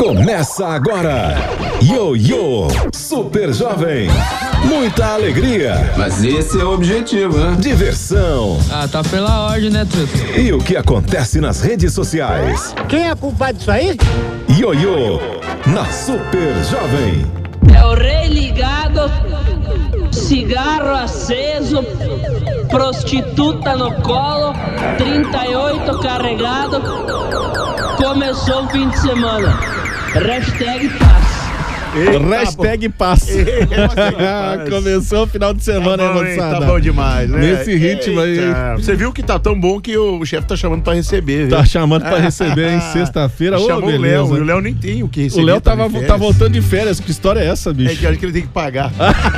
Começa agora, Ioiô Super Jovem. Muita alegria. Mas esse é o objetivo, né? Diversão. Tá pela ordem, né, truta? E o que acontece nas redes sociais. Quem é culpado disso aí? Ioiô na Super Jovem. É o rei ligado, cigarro aceso, prostituta no colo, 38 carregado. Começou o fim de semana. Hashtag paz. Hashtag paz. Começou o final de semana, hein, moçada? Tá bom demais, né? Nesse ritmo aí. Você viu que tá tão bom que o chefe tá chamando pra receber, viu? Tá chamando pra receber em sexta-feira. Chamou o Léo. E o Léo nem tem o que receber. O Léo tá voltando de férias. Que história é essa, bicho? É que acho que ele tem que pagar.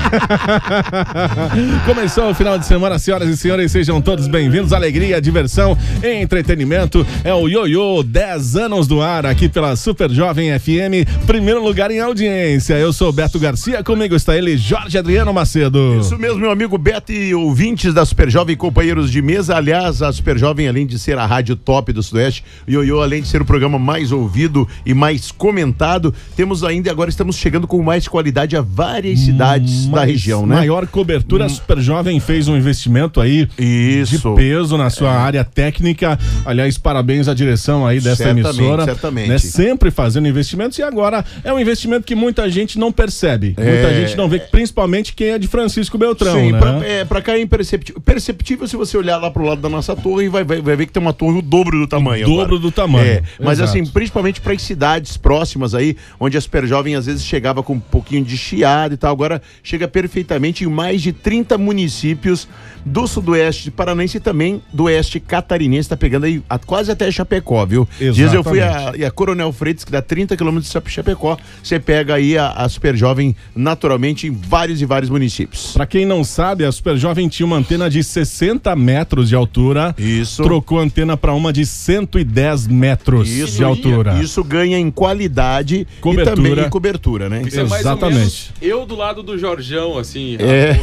Começou o final de semana, senhoras e senhores. Sejam todos bem-vindos. Alegria, diversão, entretenimento. É o Ioiô, 10 anos do ar, aqui pela Super Jovem FM. Primeiro lugar em audiência. Eu sou o Beto Garcia, comigo está ele, Jorge Adriano Macedo. Isso mesmo, meu amigo Beto e ouvintes da Super Jovem, companheiros de mesa. Aliás, a Super Jovem, além de ser a rádio top do Sudoeste, o Ioiô, além de ser o programa mais ouvido e mais comentado, temos ainda, agora estamos chegando com mais qualidade a várias cidades da região, né? Maior cobertura, a Super Jovem fez um investimento aí de peso na sua área técnica. Aliás, parabéns à direção aí dessa emissora. Certamente. Né? Sempre fazendo investimentos, e agora é um investimento que muita gente não percebe. Muita gente não vê, principalmente quem é de Francisco Beltrão. Sim, né? pra cá é imperceptível. Perceptível se você olhar lá pro lado da nossa torre e vai ver que tem uma torre o dobro do tamanho. Do tamanho. Mas exato. assim, principalmente para as cidades próximas aí, onde a Super Jovem às vezes chegava com um pouquinho de chiado e tal, agora chega perfeitamente em mais de 30 municípios do sudoeste paranaense e também do oeste catarinense, tá pegando aí quase até Chapecó, viu? Exatamente. Dias eu fui a Coronel Freitas, que dá 30 quilômetros de Chapecó, você pega aí a Super Jovem naturalmente em vários e vários municípios. Pra quem não sabe, a Super Jovem tinha uma antena de 60 metros de altura. Isso. Trocou a antena pra uma de 110 metros de altura. Isso ganha em qualidade e também em cobertura, né? Isso é mais ou menos eu do lado do Jorjão, assim.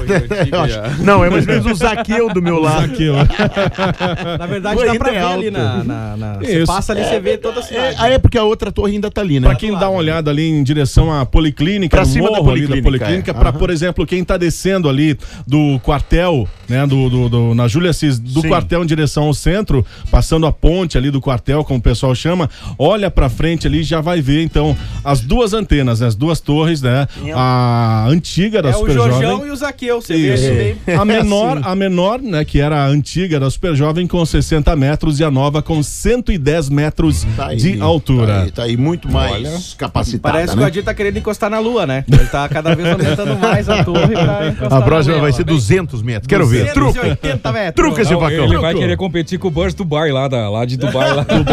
Não, é mais ou menos o Zaqueu do meu lado. Na verdade, dá pra ver ali você passa ali, você vê toda a cidade. É porque a outra torre ainda tá ali, né? Pra quem dá uma olhada ali em direção à Policlínica, pra cima da Policlínica, pra, por exemplo, quem tá descendo ali do quartel, né, na Júlia Cis, do quartel em direção ao centro, passando a ponte ali do quartel, como o pessoal chama, olha pra frente ali e já vai ver, então, as duas antenas, né, as duas torres, né, a antiga da Super Jovem. O Jorjão e o Zaqueu, você vê a menor, né, que era a antiga da Super Jovem, com 60 metros, e a nova com 110 metros de altura. Tá aí muito mais capacitada. Parece que o Adir tá querendo encostar na Lua, né? Ele tá cada vez aumentando mais a torre pra encostar. A próxima vai ser 200 metros. Quero ver. 280 metros. Truca esse facão. Ele vai querer competir com o Burst Dubai lá de Dubai.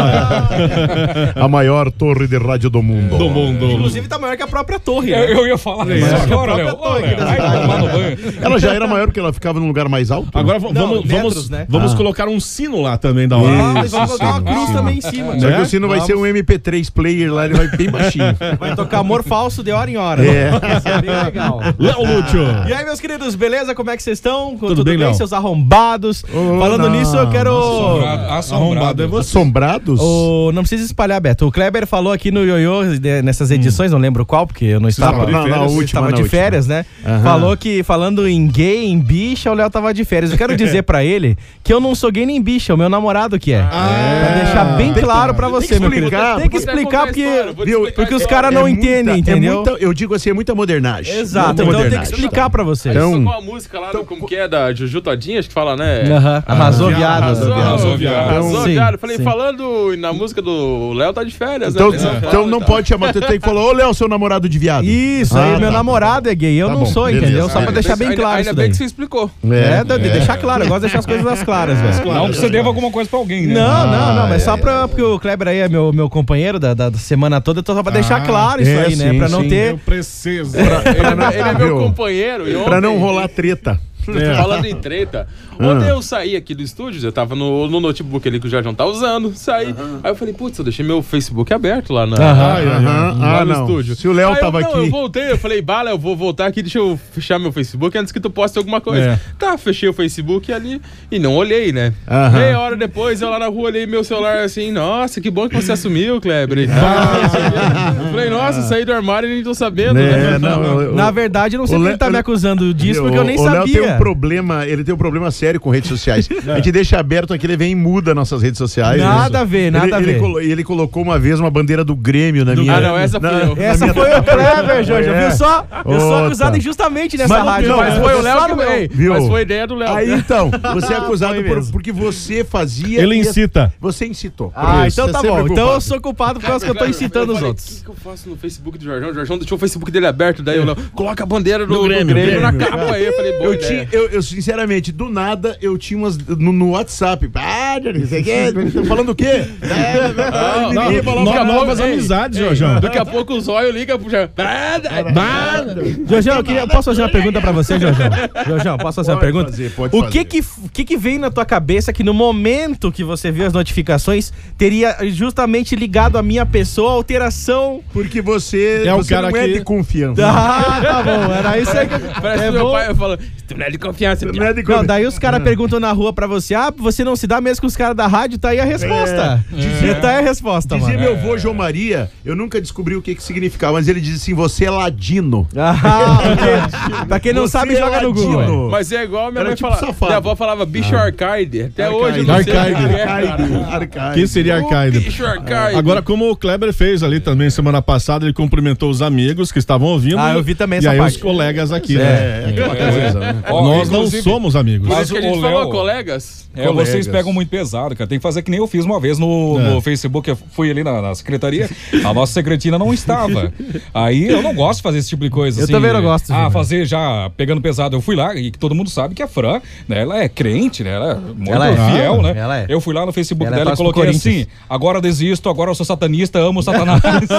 A maior torre de rádio do mundo. Inclusive tá maior que a própria torre. Né? Eu ia falar isso agora, Léo. Ela já era maior porque ela ficava num lugar mais alto? Agora vamos colocar um sino lá também da hora. Vamos colocar uma cruz também em cima. Só que o sino vai ser um MP3 player lá, ele vai bem baixinho. Vai tocar Amor Falso de hora em hora. Isso é bem legal. Léo Lúcio. E aí, meus queridos, beleza? Como é que vocês estão? Tudo bem, Léo? Seus arrombados? Falando nisso, eu quero... Assombrado é você. Assombrados? Não precisa espalhar, Beto. O Kleber falou aqui no Ioiô, nessas edições, não lembro qual, porque eu não estava... Na última. Estava de férias, né? Falou que, falando em gay, em bicha, o Léo tava de férias. Eu quero dizer pra ele que eu não sou gay nem bicha, o meu namorado que é. Pra deixar bem claro pra você, meu querido. Tem que explicar porque os caras não entendem, entendeu? Eu digo assim, é muita modernagem. Exato, então eu tenho que explicar pra vocês. Então, qual a música lá, como que é, da Juju Todinha, acho que fala, né? Arrasou, viado. Arrasou, viado. Falei, falando na música do Léo, tá de férias, né? Então não pode chamar, você tem que falar, ô Léo, seu namorado de viado. Isso, aí meu namorado é gay, eu não sou, entendeu? Só pra deixar bem claro isso daí. Ainda bem que você explicou. Deixar claro, eu gosto de deixar as coisas claras, velho. Não que você deva alguma coisa pra alguém, né? Não, mas só porque o Kleber aí é meu companheiro da semana toda, então só pra deixar claro isso aí, né? Pra não ter... Eu preciso. Ele é meu companheiro. Pra não rolar treta. Falando em treta, ontem eu saí aqui do estúdio, eu tava no notebook ali que o Jorjão tá usando, saí. Aí eu falei, putz, eu deixei meu Facebook aberto lá no estúdio. Se o Léo tava aqui. Eu voltei, eu falei, Bala, eu vou voltar aqui, deixa eu fechar meu Facebook antes que tu poste alguma coisa. Tá, fechei o Facebook ali e não olhei, né? Meia hora depois, eu lá na rua olhei meu celular assim, nossa, que bom que você assumiu, Kleber. Falei, nossa, saí do armário e nem tô sabendo. Né? Na verdade, eu não sei se ele tá me acusando disso, porque eu nem sabia. O Léo tem um problema sério com redes sociais. A gente deixa aberto aqui, ele vem e muda nossas redes sociais. Nada a ver. Ele colocou uma vez uma bandeira do Grêmio na minha... não, essa foi eu. Essa foi o Kleber, Jorge. Viu só? Eu sou acusado injustamente nessa rádio. Mas foi o Léo que veio. Mas foi ideia do Léo. Aí então, você é acusado porque você fazia... Ele incita. Você incitou. Então tá bom. Então eu sou culpado por causa que eu tô incitando os outros. O que eu faço no Facebook do Jorjão? O Jorjão deixou o Facebook dele aberto, daí eu coloca a bandeira do Grêmio na capa aí. Eu falei, boa ideia. Eu sinceramente, do nada, eu tinha umas no WhatsApp. Não sei o quê. Falando o quê? Novas amizades, Jorjão. Daqui a pouco o zóio liga pro Jorjão, posso fazer uma pergunta pra você, Jorjão? Jorjão, posso fazer uma pergunta? Pode fazer. O que veio na tua cabeça que no momento que você viu as notificações teria justamente ligado a minha pessoa, a alteração? Porque você é o cara não é de confiança. Tá bom, era isso aí que parece que meu pai falou, tu não é de confiança. Não, daí os caras perguntam na rua pra você, você não se dá mesmo com os caras da rádio, tá aí a resposta. Tá aí a resposta, mano. Dizia meu avô João Maria, eu nunca descobri o que significava, mas ele diz assim, você é ladino. Pra quem não sabe, joga no Google. Mas é igual minha mãe falava. Minha avó falava bicho arcade. Até hoje eu não sei o que seria arcade? Bicho arcade. Agora, como o Kleber fez ali também semana passada, ele cumprimentou os amigos que estavam ouvindo. Eu vi também essa parte. E aí os parte. colegas aqui, né? Nós não somos amigos. Mas que a gente falou, colegas. Vocês pegam muito pesado, cara. Tem que fazer que nem eu fiz uma vez no Facebook. Eu fui ali na secretaria, a nossa secretina não estava. Aí eu não gosto de fazer esse tipo de coisa. Eu também não gosto. Fazer já pegando pesado. Eu fui lá, e todo mundo sabe que a Fran, né, ela é crente, né? Ela é muito fiel, né? Eu fui lá no Facebook dela e coloquei assim, agora desisto, agora eu sou satanista, amo Satanás.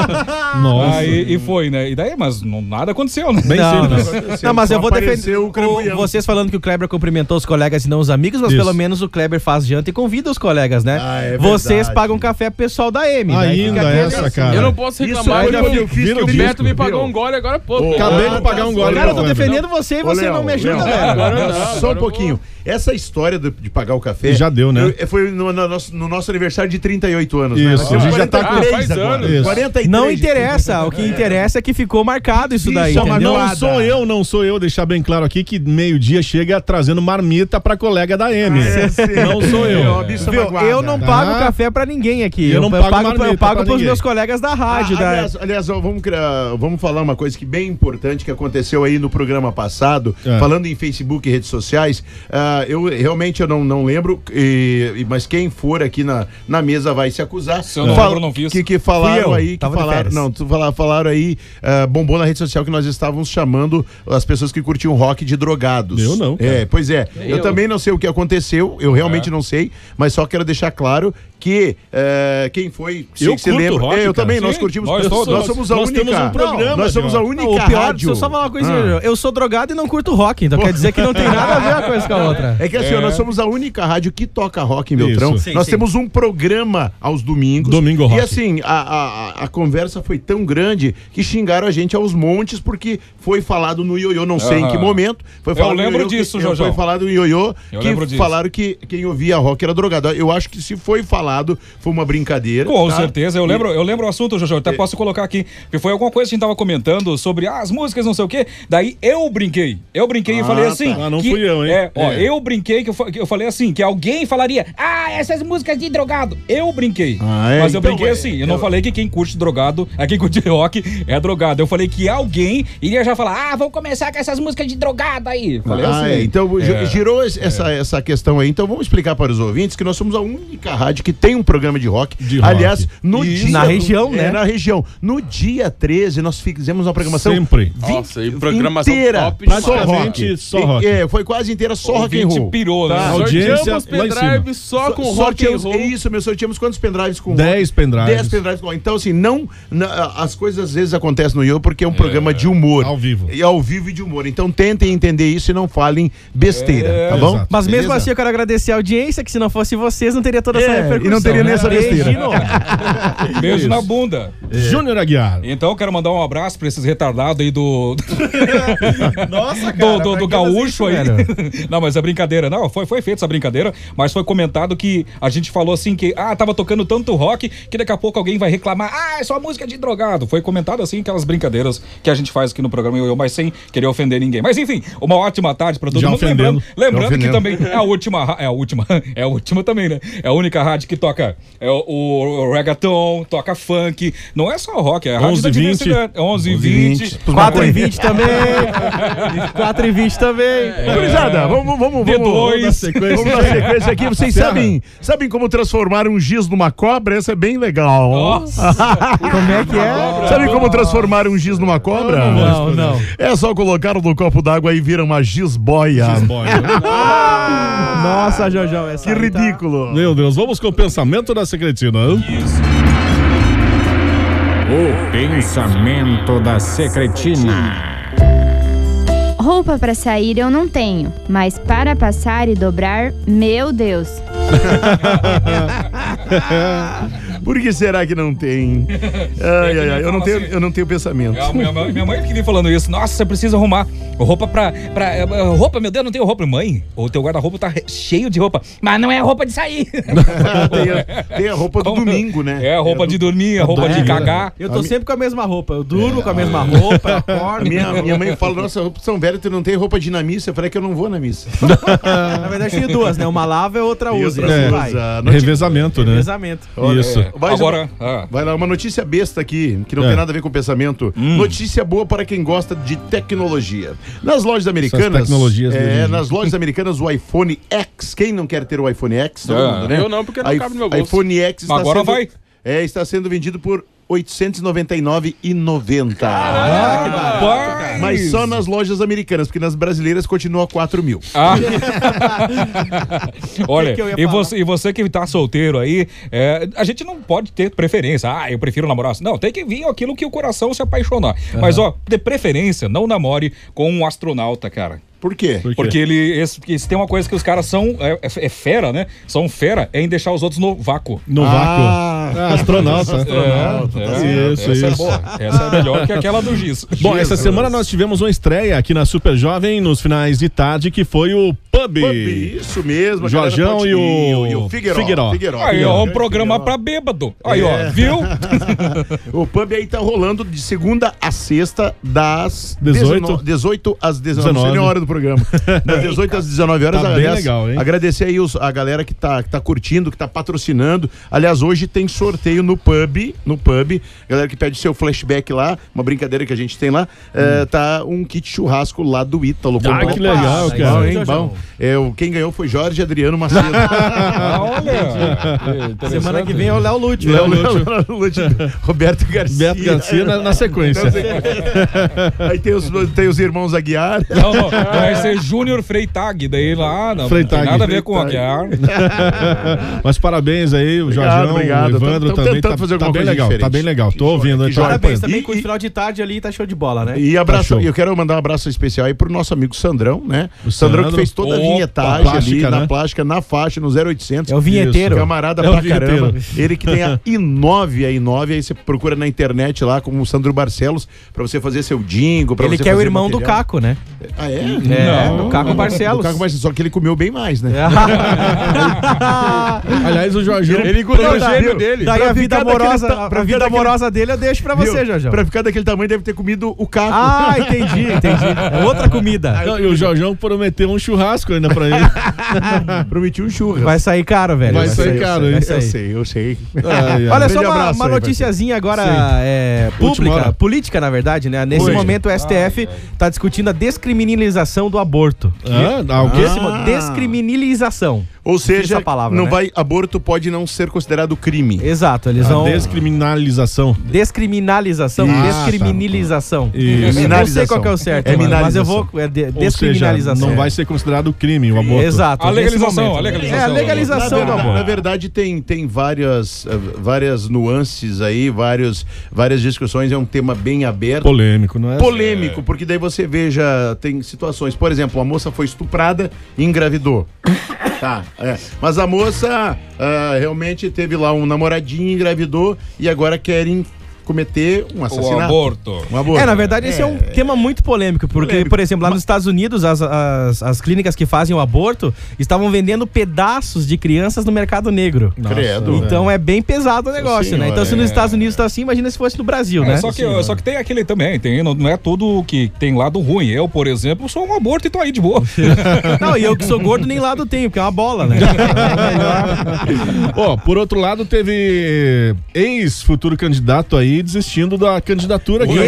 Nossa. E foi, né? E daí, mas nada aconteceu, né? Bem simples. Não, mas eu vou defender vocês falando que o Kleber cumprimentou os colegas e não os amigos, mas pelo menos o Kleber faz janta e convida os colegas, né? Vocês pagam café pro pessoal da M. Ainda essa, cara. Eu não posso reclamar. O Beto me pagou um gole agora há pouco. Acabei de pagar um gole. Cara, eu tô defendendo você e você não me ajuda, velho. Só um pouquinho. Essa história de pagar o café... Já deu, né? Foi no nosso aniversário de 38 anos, isso, né? A gente já tá com 3 agora. 43. Não interessa. O que interessa é que ficou marcado isso daí, entendeu? Não sou eu, deixar bem claro aqui que meio-dia chega trazendo marmita pra colega da M. Não sou eu. Eu não pago café pra ninguém aqui. Eu pago pros meus colegas da rádio. Aliás, vamos falar uma coisa que bem importante que aconteceu aí no programa passado, falando em Facebook e redes sociais. Eu realmente não lembro, mas quem for aqui na mesa vai se acusar. Se eu não lembro, não fiz. Que falaram aí, falaram aí, bombou na rede social que nós estávamos chamando as pessoas que curtiam rock de drogados. Eu não. Cara. Pois é. Eu também não sei o que aconteceu, eu realmente não sei, mas só quero deixar claro que quem foi, eu se lembra. Rock, eu também, nós curtimos. Nós somos a única. Temos um programa, nós somos a única rádio. Deixa eu só falar uma coisa, eu sou drogado e não curto rock, então quer dizer que não tem nada a ver uma coisa com a outra. É que assim, nós somos a única rádio que toca rock em Beltrão. Nós temos um programa aos domingos. Domingo Rock. E assim, a conversa foi tão grande que xingaram a gente aos montes porque foi falado no ioiô, não sei em que momento. Eu lembro disso, Jorge. Foi falado no ioiô que falaram que quem ouvia rock era drogado. Eu acho que se foi falado, foi uma brincadeira. Com certeza. Eu lembro o assunto, Jorge. Eu até posso colocar aqui. Porque foi alguma coisa que a gente tava comentando sobre as músicas, não sei o quê. Daí eu brinquei e falei assim. Não fui eu, hein? Eu brinquei que eu falei assim, que alguém falaria, essas músicas de drogado. Eu brinquei. Mas eu brinquei assim. Eu não falei que quem curte drogado, quem curte rock é drogado. Eu falei que alguém iria já falar, vamos começar com essas músicas de drogado aí. Falei assim. Então girou essa questão aí. Então vamos explicar para os ouvintes que nós somos a única rádio que tem um programa de rock. Aliás, no dia... Na região, né? Na região. No dia 13, nós fizemos uma programação... Sempre. Nossa, e programação inteira, top. Praticamente só rock. Foi quase inteira só rock and roll. pirou, né? A audiência lá em pendrive cima. só com rock and roll. É isso, meu, sorteamos quantos pendrives com 10 pendrives. 10 pendrives com rock. Então, assim, as coisas às vezes acontecem no Yo porque é um programa de humor. Ao vivo. E ao vivo e de humor. Então, tentem entender isso e não falem besteira, tá bom? Exato. Mas mesmo Beleza? assim eu quero agradecer a audiência, que se não fosse vocês não teria toda essa repercussão. e não teria né? nessa besteira. Beijinho. Beijo na bunda. Júnior Aguiar. Então eu quero mandar um abraço pra esses retardados aí do Nossa, cara. do gaúcho aí. velho. Não, mas é brincadeira. Não, foi feita essa brincadeira, mas foi comentado que a gente falou assim que, tava tocando tanto rock que daqui a pouco alguém vai reclamar, é só música de drogado. Foi comentado assim, aquelas brincadeiras que a gente faz aqui no programa, mas sem querer ofender ninguém. Mas enfim, uma ótima tarde pra todo Já mundo. ofendendo. Lembrando que também é a última também, né? É a única rádio que toca o reggaeton, toca funk. Não é só rock, é a rádio 11 da 20. diversidade. 11h20. 4h20 também. 4h20 também. Gurizada, vamos D2. dar sequência aqui. Vocês sabem como transformar um giz numa cobra? Essa é bem legal. Nossa. Como é que é? Sabe como transformar um giz numa cobra? Não. É só colocar no copo d'água e vira uma gizboia. Nossa, Jojão, essa Que aí tá- ridículo. Meu Deus, vamos com o pensamento da secretina. O pensamento da secretina. Roupa para sair eu não tenho, mas para passar e dobrar, meu Deus. Por que será que não tem? Ai, eu não tenho pensamento. Minha mãe que vem falando isso. Nossa, você precisa arrumar roupa roupa, meu Deus, não tenho roupa. Mãe, o teu guarda-roupa tá cheio de roupa. Mas não é roupa de sair. Tem a roupa do domingo, né? É a roupa de dormir, a roupa de cagar. Eu tô sempre com a mesma roupa. Eu durmo com a mesma roupa, eu acordo. Minha mãe fala, nossa, roupa são velha, tu não tem roupa de ir na missa. Eu falei que eu não vou na missa. Na verdade, tenho duas, né? Uma lava e outra usa. Revezamento, né? Revezamento. Isso. Vai lá, uma notícia besta aqui, que não tem nada a ver com pensamento. Notícia boa para quem gosta de tecnologia. Nas lojas americanas, nas lojas americanas, o iPhone X, quem não quer ter o iPhone X? Todo mundo, né? Eu não, porque não cabe no meu bolso. iPhone X está Agora vai. está sendo vendido por R$ 899,90. Mas só nas lojas americanas, porque nas brasileiras continua a 4 mil. Olha, e você que tá solteiro aí, a gente não pode ter preferência. Eu prefiro namorar. Não, tem que vir aquilo que o coração se apaixonar. Mas, de preferência, não namore com um astronauta, cara. Por quê? Porque se tem uma coisa que os caras são fera, né? São fera em deixar os outros no vácuo. No vácuo. Astronauta. Essa é boa. Essa é melhor que aquela do giz. Bom, essa semana nós tivemos uma estreia aqui na Super Jovem nos finais de tarde, que foi o Pub. Isso mesmo. Jorjão e o Figueiró. Aí, ó, um programa pra bêbado. Aí, ó, viu? O Pub aí tá rolando de segunda a sexta, das 18 às 19. Não sei nem a hora do programa. Das 18 às 19 horas. Tá bem legal, hein? Agradecer aí a galera que tá curtindo, que tá patrocinando. Aliás, hoje tem sorteio no Pub. Galera que pede seu flashback lá, uma brincadeira que a gente tem lá. Tá um kit churrasco lá do Ítalo. Que legal, cara. Bom. Quem ganhou foi Jorge Adriano Macedo. Olha! Semana que vem é o Léo Lúcio. Roberto Garcia. Beto Garcia na sequência. Aí tem os irmãos Aguiar. Não, vai ser Júnior Freitag. Daí lá, não tem nada a ver com Aguiar. Mas parabéns aí, o Jorjão, o Evandro também. Tá bem legal, tá bem legal. Tô ouvindo. Parabéns também com o final de tarde ali, tá show de bola, né? E eu quero mandar um abraço especial aí pro nosso amigo Sandrão, né? O Sandrão que fez toda a vinhetagem plástica, ali, na plástica, na faixa, no 0800. É o vinheteiro. Camarada pra caramba. Ele que tem a i9, aí você procura na internet lá como o Sandro Barcelos pra você fazer seu jingle. Ele que é o irmão do Caco, né? Ah, é? Do Caco Barcelos. Só que ele comeu bem mais, né? Aliás, o Jorjão... Ele engoliu o gênio dele. Daí a vida amorosa dele eu deixo pra você, Jorjão. Pra ficar daquele tamanho deve ter comido o Caco. Ah, entendi. É outra comida. E o Jorjão prometeu um churrasco ainda pra ele. Prometi um churrasco. Vai sair caro, velho. Vai sair caro, hein? Eu sei. Olha só uma noticiazinha agora política, na verdade, né? Nesse momento o STF tá discutindo a descriminalização do aborto. O quê? Descriminalização. Ou seja, palavra, não né? aborto pode não ser considerado crime. Exato, eles vão... Descriminalização. Descriminalização. Descriminalização. Isso. Não sei qual que é o certo, mas eu vou... Descriminalização. Ou seja, não vai ser considerado crime o aborto. Exato. A legalização. É a legalização do aborto. Na verdade, tem várias nuances aí, várias discussões. É um tema bem aberto. Polêmico, não é? Polêmico, porque daí você veja, tem situações. Por exemplo, a moça foi estuprada e engravidou. Tá, mas a moça realmente teve lá um namoradinho, engravidou e agora querem cometer um assassinato. Um aborto. Na verdade, esse é um tema muito polêmico, porque, por exemplo, lá nos Estados Unidos, as clínicas que fazem o aborto estavam vendendo pedaços de crianças no mercado negro. Credo. Então é bem pesado o negócio, né? Então se nos Estados Unidos tá assim, imagina se fosse no Brasil, né? Só que tem aquele também, não é tudo que tem lado ruim. Eu, por exemplo, sou um aborto e tô aí de boa. Não, e eu que sou gordo nem lado tenho, porque é uma bola, né? Por outro lado, teve ex-futuro candidato aí desistindo da candidatura aqui.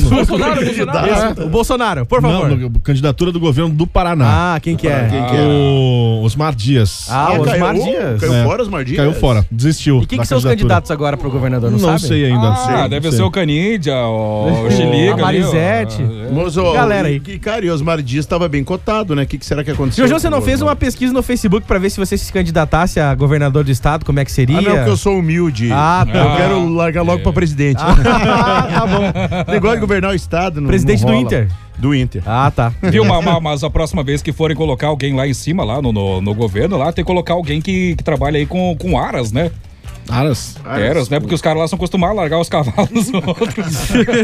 O Bolsonaro, por favor. Não, candidatura do governo do Paraná. Quem que é? O Osmar Dias. Osmar Dias. Caiu fora Osmar Dias? Caiu fora, desistiu. E quem são os candidatos agora pro governador, não sabe? Sei ainda. Deve ser o Canídia, o Chiliga. A Marisete. Galera aí. Cara, e Osmar Dias estava bem cotado, né? O que será que aconteceu? Jojo, você não fez uma pesquisa no Facebook pra ver se você se candidatasse a governador do estado, como é que seria? Não, porque eu sou humilde. Eu quero largar logo pra presidente. Tá bom. Negócio de governar o estado. Presidente não do rola. Inter. Do Inter. Tá. Viu, mas a próxima vez que forem colocar alguém lá em cima, lá no governo, lá tem que colocar alguém que trabalha aí com aras, né? Aras, né? Porque os caras lá são acostumados a largar os cavalos nos outros.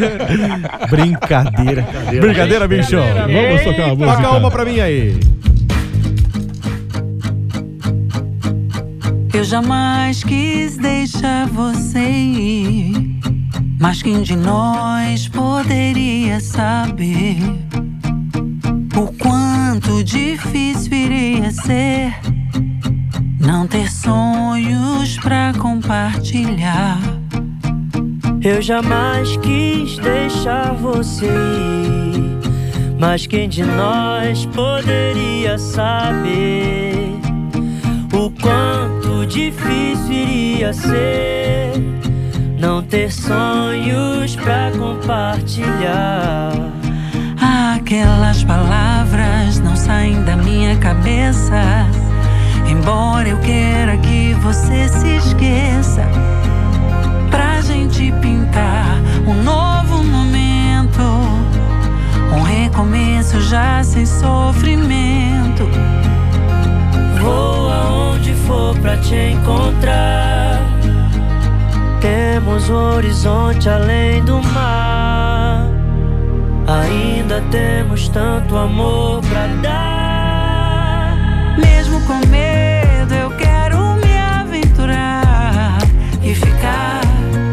Brincadeira, bicho. Vamos tocar uma música. Toca uma pra mim aí. Eu jamais quis deixar você ir, mas quem de nós poderia saber o quanto difícil iria ser não ter sonhos pra compartilhar. Eu jamais quis deixar você ir, mas quem de nós poderia saber o quanto difícil iria ser não ter sonhos pra compartilhar. Aquelas palavras não saem da minha cabeça, embora eu queira que você se esqueça, pra gente pintar um novo momento, um recomeço já sem sofrimento. Vou aonde for pra te encontrar, temos um horizonte além do mar, ainda temos tanto amor pra dar. Mesmo com medo eu quero me aventurar e ficar,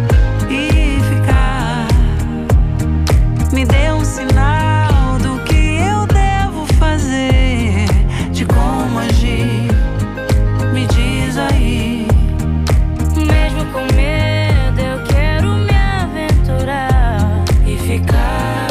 me dê um sinal do que eu devo fazer, de como agir, me diz aí. Mesmo com medo eu quero me aventurar e ficar,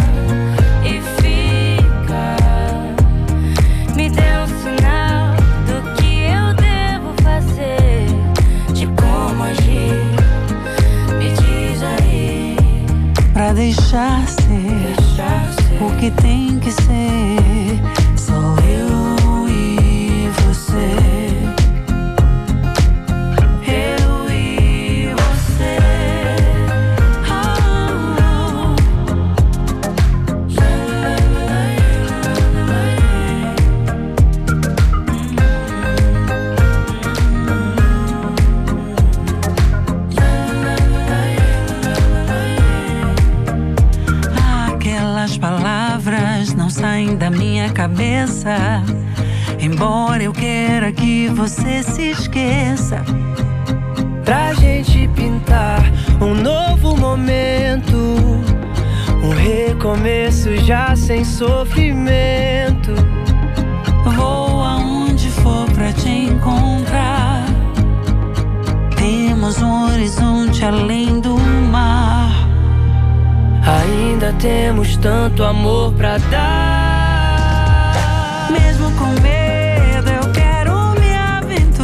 me dê um sinal do que eu devo fazer, de como agir, me diz aí. Pra deixar ser o que tem que ser, sou eu e você. Eu e você. Aquelas palavras não saem da minha cabeça, embora eu queira que você se esqueça, pra gente pintar um novo momento, um recomeço já sem sofrimento. Vou aonde for pra te encontrar, temos um horizonte além do mar, ainda temos tanto amor pra dar. Mesmo com medo eu quero me aventurar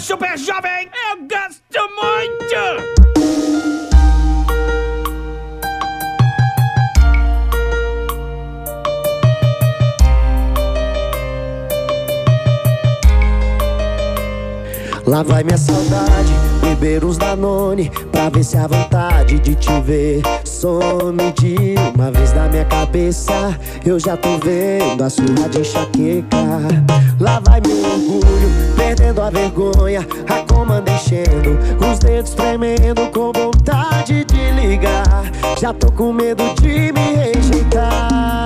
Super Jovem, eu gosto muito! Lá vai minha saudade, beber uns Danone, pra ver se a vontade de te ver some de uma vez da minha cabeça. Eu já tô vendo a surra de enxaqueca. Lá vai meu orgulho, perdendo a vergonha, a comanda enchendo, os dedos tremendo com vontade de ligar. Já tô com medo de me rejeitar.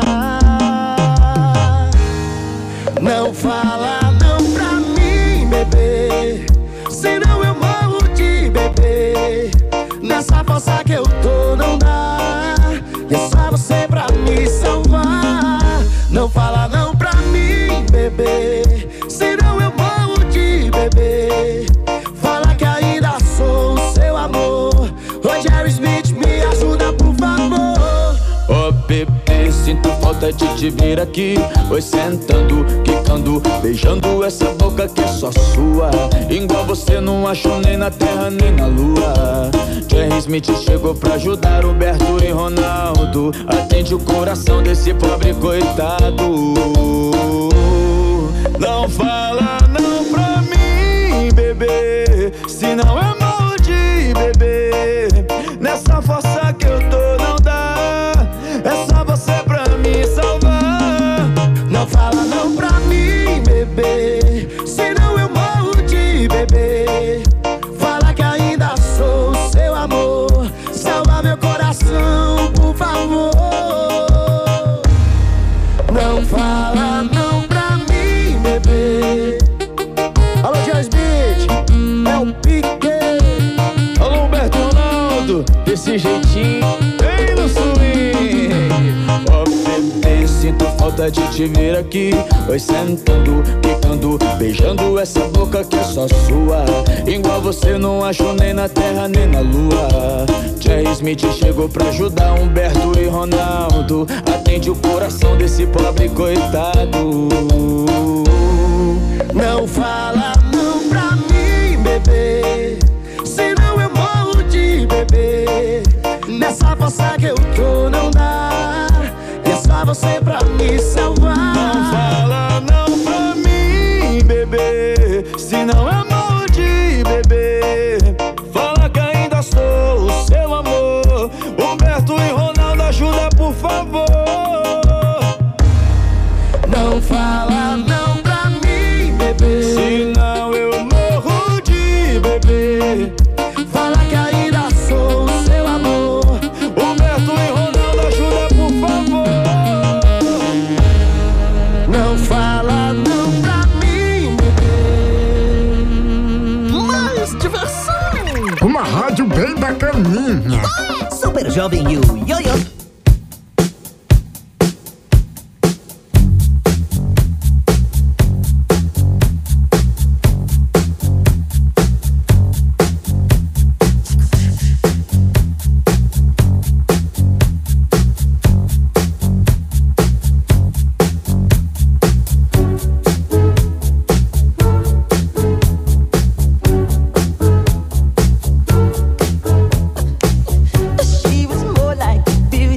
Não fala não pra mim, bebê, senão eu morro de bebê. Nessa força que eu tô não dá, e é só você pra me salvar. Não fala não pra mim, bebê, senão eu morro de bebê. Fala que ainda sou o seu amor. Ô Jerry Smith, me ajuda por favor. Ô bebê, sinto falta de te ver aqui. Oi, sentando, quicando, beijando essa boca que é só sua. Igual você não achou nem na terra nem na lua. Jerry Smith chegou pra ajudar Roberto e Ronaldo. Atende o coração desse pobre coitado. Não fala não pra mim, bebê, senão eu morro de bebê. Nessa força que eu tô não dá, é só você pra me salvar. Não fala não pra mim, bebê, senão eu morro de bebê. Fala que ainda sou o seu amor. Salva meu coração, por favor. Não fala não pra mim, bebê. Alô, Jerry Smith, é o Piquet. Alô, Humberto e Ronaldo, desse jeitinho, bem no swing. Ó bebê, sinto falta de te ver aqui. Oi, sentando, quicando, beijando essa boca que é só sua. Igual você não achou nem na terra nem na lua. Jerry Smith chegou pra ajudar Humberto e Ronaldo. Atende o coração desse pobre coitado. Não fala não pra mim, bebê, senão eu morro de bebê. Nessa força que eu tô não dá, e é só você pra me salvar. Não fala não pra mim, bebê, senão eu morro de bebê. Fala que ainda sou o seu amor. Humberto e Ronaldo, ajuda por favor. Não fala não pra mim, bebê, senão eu morro de bebê. Fala que ainda sou o seu amor. Humberto e Ronaldo, ajuda por favor. Não fala não pra mim, bebê. Mais diversão. Uma rádio bem bacaninha. Super Jovem e o Ioiô. She was more like beauty.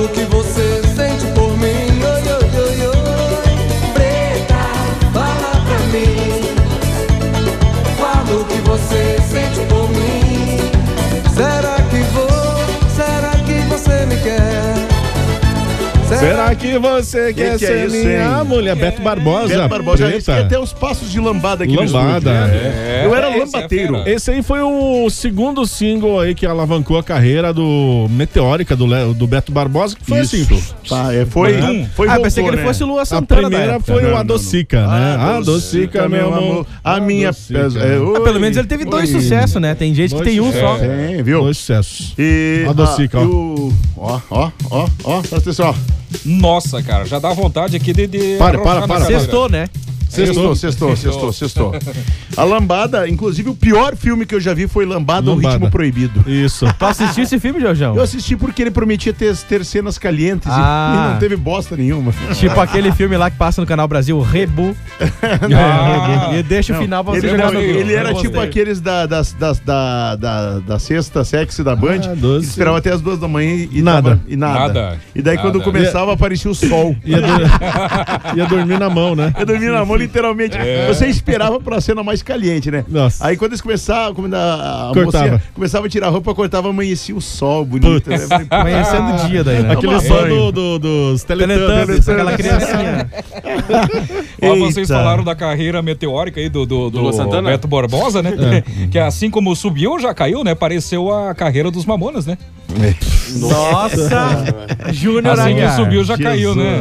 Falo o que você sente por mim. Oi, oi, oi, oi. Preta, fala pra mim. Falo o que você sente por mim. Será que você me quer? Será que você quer ser minha mulher? Beto Barbosa. Beto Barbosa, já tinha até os passos de lambada aqui Lambada, no estúdio, né? Eu era lambateiro. Esse aí foi o segundo single aí que alavancou a carreira do Meteórica, do Beto Barbosa, que foi assim. Foi pensei que ele fosse Lua Santana. A primeira foi o Adocica, né? Adocica, meu amor. A minha... Pelo menos ele teve 2 sucessos, né? Tem gente que tem um só. Tem, viu? 2 sucessos. E Adocica, ó, presta atenção. Nossa, cara, já dá vontade aqui de Para. Sextou, né? Sextou. A Lambada, inclusive o pior filme que eu já vi foi Lambada, o Ritmo Proibido. Isso. Tu assistiu esse filme, Jorjão? Eu assisti porque ele prometia ter cenas calientes e não teve bosta nenhuma. Tipo aquele filme lá que passa no Canal Brasil, Rebu. E deixa o final pra você jogar no Google. Ele era tipo aqueles da sexta sexy da Band, que esperava até as 2 da manhã e nada. E daí quando começava aparecia o sol. Ia dormir na mão, né? Ia dormir na mão, literalmente. Você esperava pra cena mais caliente, né? Nossa. Aí quando eles começavam, quando a Cortava. mocinha começava a tirar a roupa, cortava, amanhecia o sol bonito. Né? Amanhecendo o dia daí, né? Aquele som dos Teletubbies, aquela criancinha. Ó, vocês falaram da carreira meteórica aí do Beto Barbosa, né? Que assim como subiu, já caiu, né? Pareceu a carreira dos Mamonas, né? Nossa! Júnior assim que Aguiar. subiu, já caiu, né?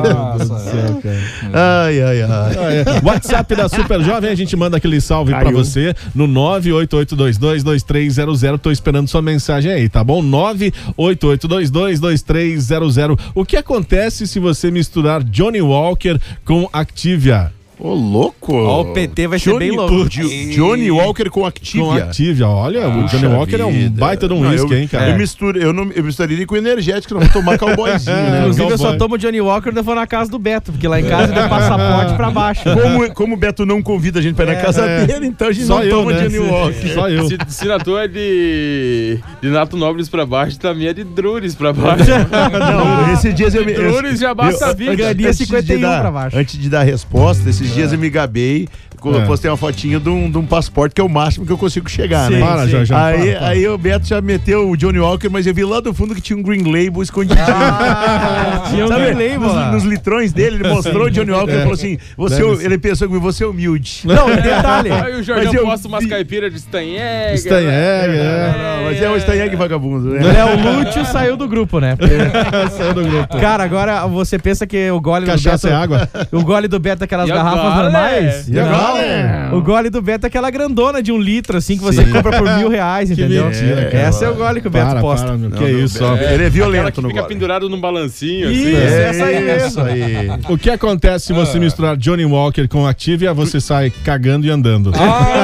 Ai. WhatsApp da Super Jovem, a gente manda aquele salve pra você no 988222300. Tô esperando sua mensagem aí, tá bom? 988222300. O que acontece se você misturar Johnny Walker com Activia? Ô, louco! Ó, o PT vai ser bem louco. Johnny Walker com Activia. Com Activia, olha, o Johnny Walker é um baita de um whisky, hein, cara? Eu misturaria com energético, não vou tomar cowboyzinho, né? Inclusive, eu só tomo Johnny Walker quando eu for na casa do Beto, porque lá em casa ele deu passaporte pra baixo. Como o Beto não convida a gente pra ir na casa dele, então a gente só não toma Johnny Walker. Só eu. Se na tua é de Nato Nobles pra baixo, também é de Drures pra baixo. Não, esses dias eu me... Drures já basta vir. Eu ganhei 51 pra baixo. Antes de dar a resposta, esses dias eu me gabei, postei uma fotinha de um passaporte que é o máximo que eu consigo chegar, né? Aí o Beto já meteu o Johnny Walker, mas eu vi lá do fundo que tinha um Green Label escondidinho. Tinha um Green Label nos litrões dele, ele mostrou o Johnny Walker e falou assim, ele pensou que você é humilde. Não, detalhe. Aí o Jorjão posta umas caipiras de Steinegger. Mas é o Steinegger vagabundo, né? O Lúcio saiu do grupo, né? Saiu do grupo. Cara, agora você pensa que o gole do Beto é água. O gole do Beto é aquelas garrafas normais? O gole do Beto é aquela grandona de 1 litro, assim, que você compra por R$1.000, entendeu? Mentira, essa é o gole que o Beto posta. Que isso, ó. Ele é violento que no fica gole. pendurado num balancinho, assim. Isso aí. O que acontece se você misturar Johnny Walker com Activia, você sai cagando e andando.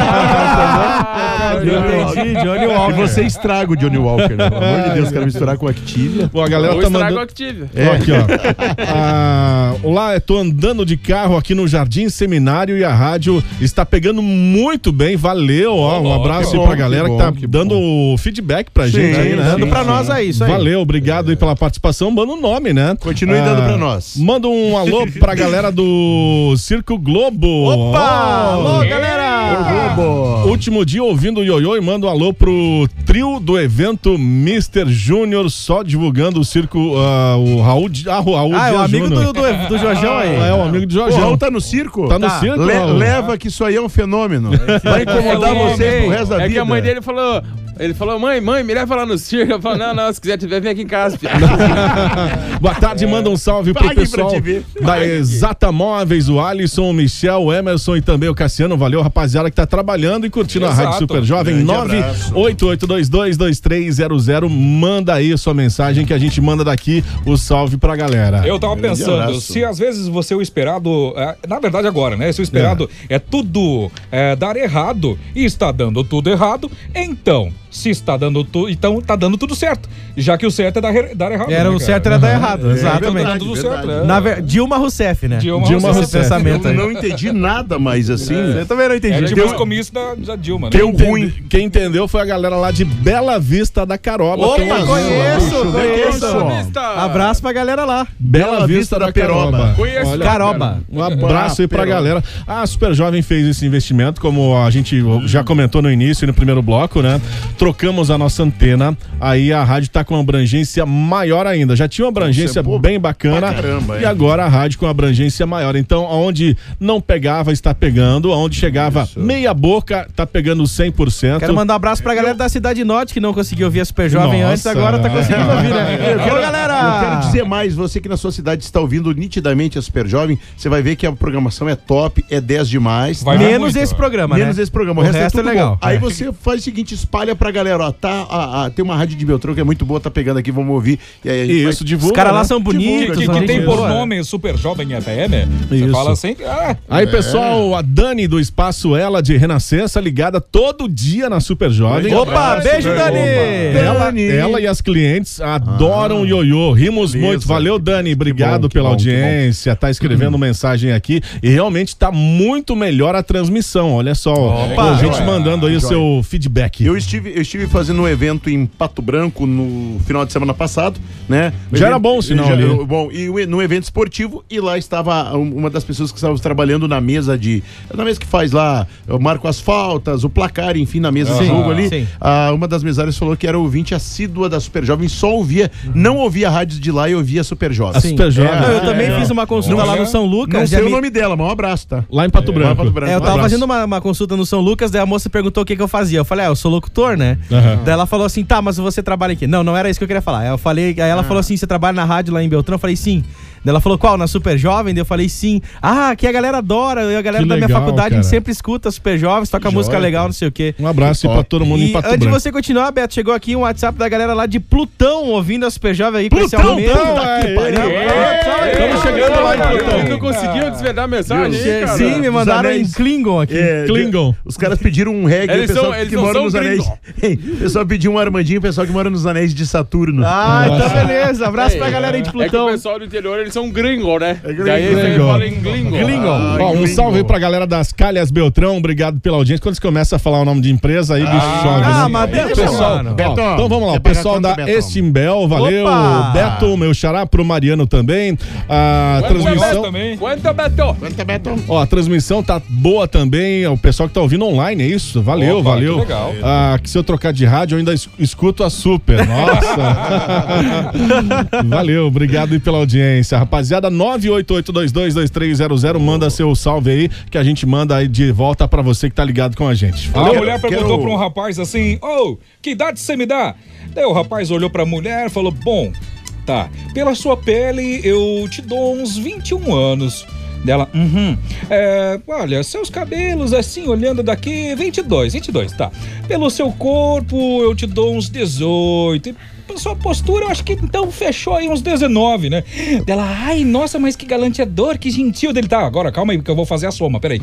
Entendi, Johnny Walker. E você estraga o Johnny Walker, né? Pelo amor de Deus, quero misturar com Activia. Pô, a galera tá mandando... Activia. Aqui, ó. Olá, eu tô andando de carro aqui no Jardim Seminário e a rádio está pegando muito bem. Valeu, ó. Um abraço aí pra galera que tá dando feedback pra gente aí, né? Dando pra nós aí, isso aí. Valeu, obrigado aí pela participação. Manda um nome, né? Continue dando pra nós. Manda um alô pra galera do Circo Globo. Opa! Alô, galera! Globo. Último dia ouvindo o Ioiô e manda um alô pro trio do evento Mr. Júnior, só divulgando o circo, o Raul. Raul é o amigo do Jorjão aí. É o amigo do Jorjão. O Raul tá no circo? Tá no circo? Leva que isso aí é um fenômeno. Vai incomodar vocês pro resto da vida. É que a mãe dele falou... Ele falou, mãe, me leva lá no circo. Eu falei, não, se quiser te ver, vem aqui em casa. Boa tarde, manda um salve pro pessoal da Exata Móveis, o Alisson, o Michel, o Emerson e também o Cassiano. Valeu, rapaziada, que tá trabalhando e curtindo a Rádio Super Jovem. 988222300. Manda aí sua mensagem que a gente manda daqui o salve pra galera. Eu tava pensando, se às vezes você o esperado, na verdade agora, né? Se o esperado é tudo dar errado e está dando tudo errado, então... Se está dando tudo, então tá dando tudo certo. Já que o certo é dar errado. Era o certo era dar errado, exatamente. Tá dando tudo certo, Dilma Rousseff, né? Dilma Rousseff. Pensamento. Eu não entendi nada, mas assim. Eu também não entendi. Tipo os comícios da Dilma, né? Quem entendeu foi a galera lá de Bela Vista da Caroba. Opa, conheço. Abraço pra galera lá. Bela Vista da Peroba. Conheço. Caroba. Um abraço aí pra galera. A Super Jovem fez esse investimento, como a gente já comentou no início e no primeiro bloco, né? Trocamos a nossa antena, aí a rádio tá com uma abrangência maior ainda. Já tinha uma abrangência bem bacana, e agora a rádio com uma abrangência maior. Então, aonde não pegava, está pegando, aonde chegava meia boca, tá pegando 100%. Quero mandar um abraço pra galera da Cidade Norte, que não conseguiu ouvir a Super Jovem antes, agora tá conseguindo ouvir, né? Alô, galera! Eu quero dizer mais, você que na sua cidade está ouvindo nitidamente a Super Jovem, você vai ver que a programação é top, é 10 demais. Menos esse programa, né? Menos esse programa, o resto é legal. Bom. Aí você faz o seguinte, espalha pra galera, ó, tem uma rádio de Beltrão que é muito boa, tá pegando aqui, vamos ouvir. E aí isso, divulga. Os caras lá são bonitos. Que tem por nome Super Jovem FM. Você fala assim. Aí, pessoal, a Dani do Espaço Ela de Renascença, ligada todo dia na Super Jovem. Opa, beijo, Dani! Ela e as clientes adoram ioiô. Rimos muito. Valeu, Dani. Obrigado pela audiência. Tá escrevendo mensagem aqui. E realmente tá muito melhor a transmissão. Olha só. A gente mandando aí o seu feedback. Eu estive fazendo um evento em Pato Branco no final de semana passado, né? Já era bom o sinal ali. Bom, e no evento esportivo, e lá estava uma das pessoas que estava trabalhando na mesa que faz lá, eu marco as faltas, o placar, enfim, na mesa de jogo ali. Uma das mesárias falou que era ouvinte assídua da Super Jovem, só ouvia, não ouvia a rádio de lá e ouvia a Super Jovem. A Super Jovem. Eu também fiz uma consulta lá no São Lucas. Não sei o nome dela, mas um abraço, tá? Lá em Pato Branco. Eu tava fazendo uma consulta no São Lucas, daí a moça perguntou o que eu fazia. Eu falei, eu sou locutor, né? Daí ela falou assim, tá, mas você trabalha aqui? Não era isso que eu queria falar. Aí ela falou assim, você trabalha na rádio lá em Beltrão? Eu falei, sim. Daí ela falou, qual? Na Super Jovem? Daí eu falei, sim. Que a galera adora. E a galera da minha faculdade, a gente sempre escuta Super Jovens, toca música legal, não sei o quê. Um abraço aí pra todo mundo em Pato Branco. Antes de você continuar, Beto, chegou aqui um WhatsApp da galera lá de Plutão, ouvindo a Super Jovem aí com esse aumento. Estamos chegando lá em Plutão. Não conseguiu desvendar a mensagem, cara. Sim, me mandaram em Klingon aqui. Klingon. Os caras pediram um reggae, o pessoal que mora nos anéis. O pessoal pediu um Armandinho, o pessoal que mora nos anéis de Saturno. Então beleza. Abraço pra galera aí de Plutão. É que o pessoal do interior, eles são gringos, né? Daí ele fala em Klingon. Um salve aí pra galera das Calhas Beltrão, obrigado pela audiência. Quando você começa a falar o nome de empresa, aí bicho chove, né? Mas deixa, pessoal. Então vamos lá, o pessoal da Estimbel, valeu. Opa! Beto, meu xará, pro Mariano também. A transmissão. Quanto, Beto? Ó, a transmissão tá boa também. O pessoal que tá ouvindo online, é isso? Valeu, valeu. Que legal. Que se eu trocar de rádio, eu ainda escuto a Super. Nossa. Valeu, obrigado aí pela audiência. Rapaziada, 988222300, manda seu salve aí, que a gente manda aí de volta pra você que tá ligado com a gente. A mulher perguntou pra um rapaz assim, que idade você me dá? Daí o rapaz olhou pra mulher e falou, bom, tá, pela sua pele eu te dou uns 21 anos. Dela, olha, seus cabelos assim, olhando daqui, 22, tá. Pelo seu corpo eu te dou uns 18. Sua postura, eu acho que então fechou aí uns 19, né? Dela, ai, nossa, mas que galanteador, que gentil dele. Tá, agora calma aí, que eu vou fazer a soma, peraí.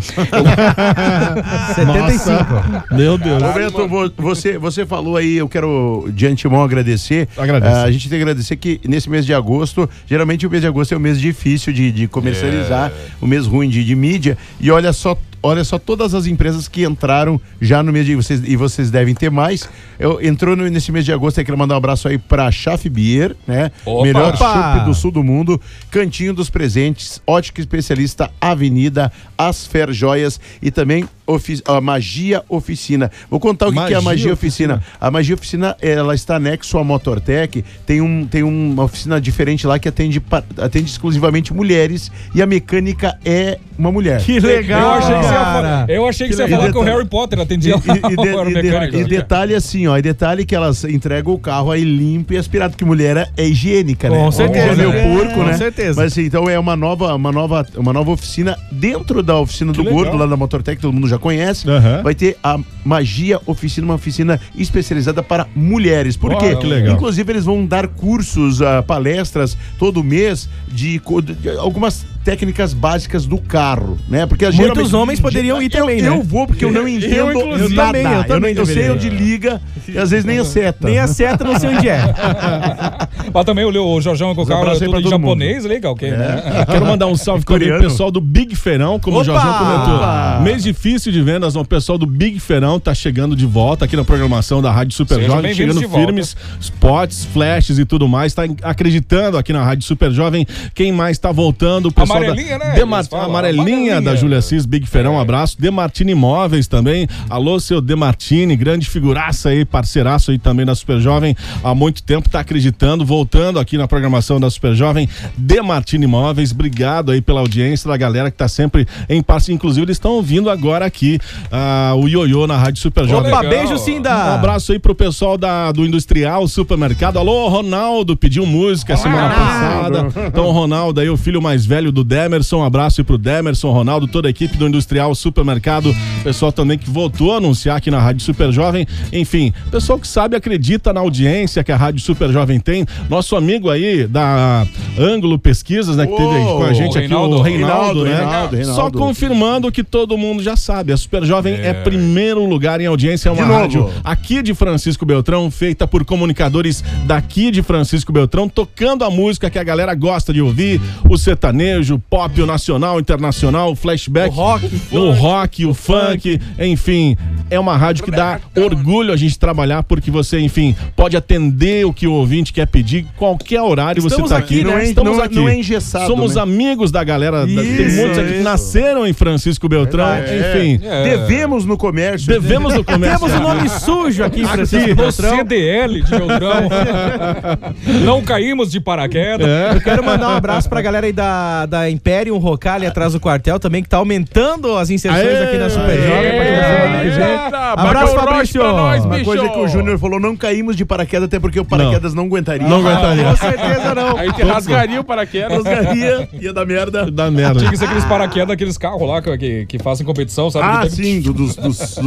75. Meu Deus. Roberto, você falou aí, eu quero de antemão agradecer. A gente tem que agradecer que nesse mês de agosto, geralmente o mês de agosto é o mês difícil de comercializar, o mês ruim de mídia. E olha só todas as empresas que entraram já no mês de vocês, e vocês devem ter mais. Entrou nesse mês de agosto, eu quero mandar um abraço aí pra Chaf Beer, né? Melhor chopp do sul do mundo, Cantinho dos Presentes, Ótica Especialista, Avenida, Asfer Joias e também a Magia Oficina. Vou contar o que é a Magia Oficina. A Magia Oficina, ela está anexo à Motortec, tem uma oficina diferente lá que atende exclusivamente mulheres e a mecânica é uma mulher. Que legal! Eu achei que você ia falar que o Harry Potter atendia lá. E detalhe assim, ó, detalhe que elas entregam o carro aí limpo e aspirado, que mulher é higiênica, né? Com certeza. É meu porco, né? Com certeza. Mas assim, então é uma nova oficina dentro da oficina do Gordo, lá da Motortec, todo mundo já conhece. Vai ter a Magia Oficina, uma oficina especializada para mulheres. Por quê? Que legal. Inclusive, eles vão dar cursos, palestras todo mês de algumas técnicas básicas do carro, né? Porque muitos homens poderiam ir também, né? Eu vou porque eu não entendo nada. Eu sei onde liga e às vezes nem a seta. Nem a seta, não sei onde é. Mas também o Jorjão com o carro tudo em japonês, legal, ok, né? Quero mandar um salve também pro pessoal do Big Feirão, como o Jorjão comentou. Mês difícil de vendas, o pessoal do Big Feirão tá chegando de volta aqui na programação da Rádio Super Jovem, chegando firmes, spots, flashes e tudo mais, tá acreditando aqui na Rádio Super Jovem. Quem mais tá voltando? O pessoal Amarelinha, da né? Amarelinha da Júlia Cis, Big Feirão, um abraço. Demartini Imóveis também. Alô, seu Demartini, grande figuraça aí, parceiraço aí também da Super Jovem. Há muito tempo tá acreditando, voltando aqui na programação da Super Jovem. Demartini Imóveis, obrigado aí pela audiência da galera que tá sempre em parceria. Inclusive, eles estão ouvindo agora aqui o Ioiô na Rádio Super Jovem. Opa, beijo, Cinda! Um abraço aí pro pessoal do Industrial Supermercado. Alô, Ronaldo, pediu música semana passada. Então, o Ronaldo aí, o filho mais velho do Demerson. Um abraço aí pro Demerson, Ronaldo, toda a equipe do Industrial Supermercado. Pessoal também que voltou a anunciar aqui na Rádio Super Jovem. Enfim, pessoal que sabe, acredita na audiência que a Rádio Super Jovem tem. Nosso amigo aí da Ângulo Pesquisas, né, que teve aí com a gente aqui, o Reinaldo, né? Reinaldo. Só confirmando que todo mundo já sabe, a Super Jovem é primeiro lugar em audiência, é uma rádio aqui de Francisco Beltrão, feita por comunicadores daqui de Francisco Beltrão, tocando a música que a galera gosta de ouvir, o sertanejo, o pop, o nacional, o internacional, o flashback, o rock, o funk, enfim, é uma rádio que dá orgulho a gente trabalhar, porque você, enfim, pode atender o que o ouvinte quer pedir, qualquer horário você tá aqui, né? Estamos aqui. Não é engessado, somos amigos da galera, tem muitos aqui que nasceram em Francisco Beltrão, enfim. Devemos no comércio. Devemos no comércio. Temos o nome sujo aqui em Francisco Beltrão. CDL de Beltrão. Não caímos de paraquedas. Eu quero mandar um abraço pra galera aí da Imperium Rocal ali atrás do quartel também, que tá aumentando as inserções aqui na Super Jovem. Abraço, Fabrício. Uma coisa que o Júnior falou, não caímos de paraquedas, até porque o paraquedas não aguentaria. Não aguentaria. Com certeza não. Aí rasgaria o paraquedas. Rasgaria, ia dar merda. Dá merda. Tinha que ser aqueles paraquedas, aqueles carros lá que fazem competição, sabe? Sim, dos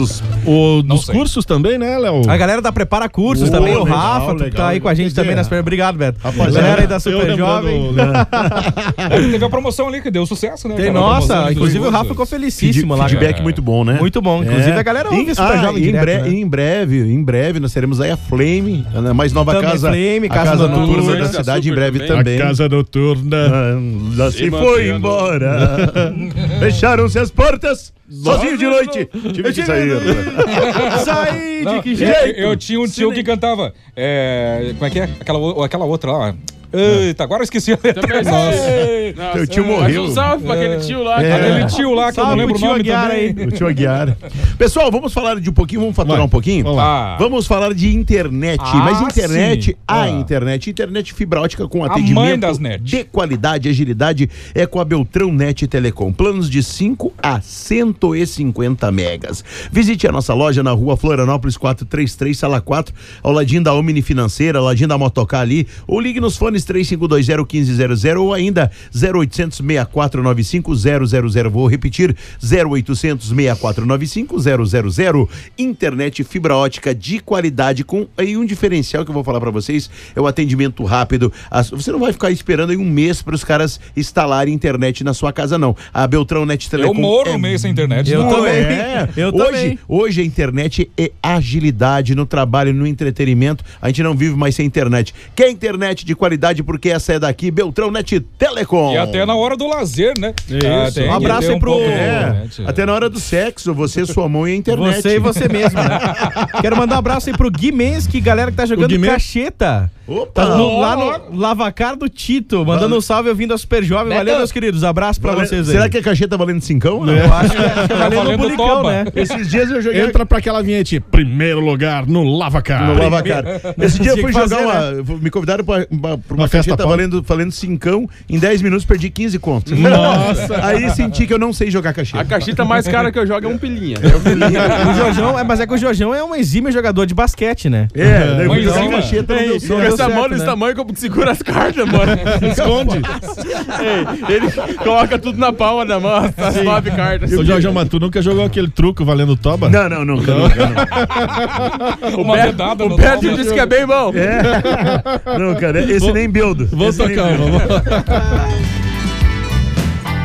cursos também, né, Léo? A galera da Prepara Cursos também, o Rafa, que tá aí com a gente também nas pernas. Obrigado, Beto. Galera aí da Super Jovem. Teve a promoção ali que deu sucesso, né? Nossa, inclusive o Rafa ficou felicíssimo lá. Feedback muito bom, né? Muito bom. Inclusive a galera ouve Super Jovem direto, em breve nós teremos aí a Flame, a mais nova também casa. Flame, a casa noturna da cidade, em breve também. A casa noturna. Já se foi embora. Fecharam-se as portas. Sozinho de noite. Tive que sair. Saí de que jeito? Eu tinha um tio que cantava. Como é que é? Aquela outra lá. Eita, agora eu esqueci a letra. Nossa. Teu tio morreu. Um salve pra aquele tio lá. Aquele tio lá que eu não lembro o nome também. O tio Aguiar. Pessoal, vamos falar de um pouquinho, vamos faturar um pouquinho? Vamos falar de internet. Mas internet, internet fibra ótica com atendimento de qualidade, agilidade, é com a Beltrão Net Telecom. Planos de 5 a 150 megas. Visite a nossa loja na rua Florianópolis 433, sala 4, ao ladinho da Omni Financeira, ao ladinho da Motocar ali, ou ligue nos fones 3520-1500 ou ainda 0800 6495 000. Vou repetir, 0800 6495 000. Internet fibra ótica de qualidade com aí um diferencial que eu vou falar pra vocês, é o atendimento rápido. Você não vai ficar esperando aí um mês para os caras instalarem internet na sua casa, não. A Beltrão Net Telecom. Eu moro um mês sem internet. Eu também. Hoje a internet é agilidade no trabalho, no entretenimento. A gente não vive mais sem internet. Quer internet de qualidade, porque essa é daqui, Beltrão Net Telecom. E até na hora do lazer, né? Isso. Um abraço aí pro... até na hora do sexo, você, sua mão e a internet. Você e você mesmo, né? Quero mandar um abraço aí pro Gui Menski, galera que tá jogando cacheta. Opa! Lá no Lavacar do Tito, mandando um salve ouvindo a Super Jovem. Valeu, meus queridos. Abraço pra vocês aí. Será que a cacheta valendo 5? Eu acho que é valendo um bulicão, né? Esses dias eu joguei... Entra pra aquela vinheta, primeiro lugar no Lavacar. No Lavacar. Esse dia eu fui jogar me convidaram pra uma cacheta valendo 5, em 10 minutos perdi 15 contos. Nossa! Aí senti que eu não sei jogar cacheta. A cacheta mais cara que eu jogo é um pilinha. O Jojão, mas é que o Jojão é um exímio jogador de basquete, né? Eu fui jogar cacheta no meu sonho. Essa mão desse tamanho que eu seguro as cartas, mano. Esconde. Ele coloca tudo na palma da mão, as 9 cartas. Ô, Jorjão, mas tu nunca jogou aquele truco valendo toba? Não, nunca. O Beto disse que é bem bom. Não, cara, esse nem beldo. Vou tocar, vamos.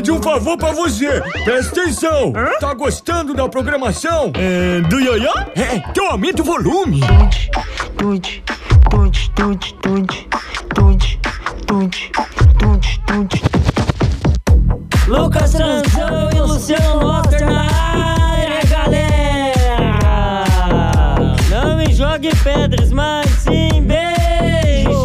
pedir um favor pra você. Presta atenção. Tá gostando da programação? Do Ioiô? Então aumenta o volume. Lucas Transão e Luciano Loster na área, galera. Não me jogue pedras, mas sim beijos.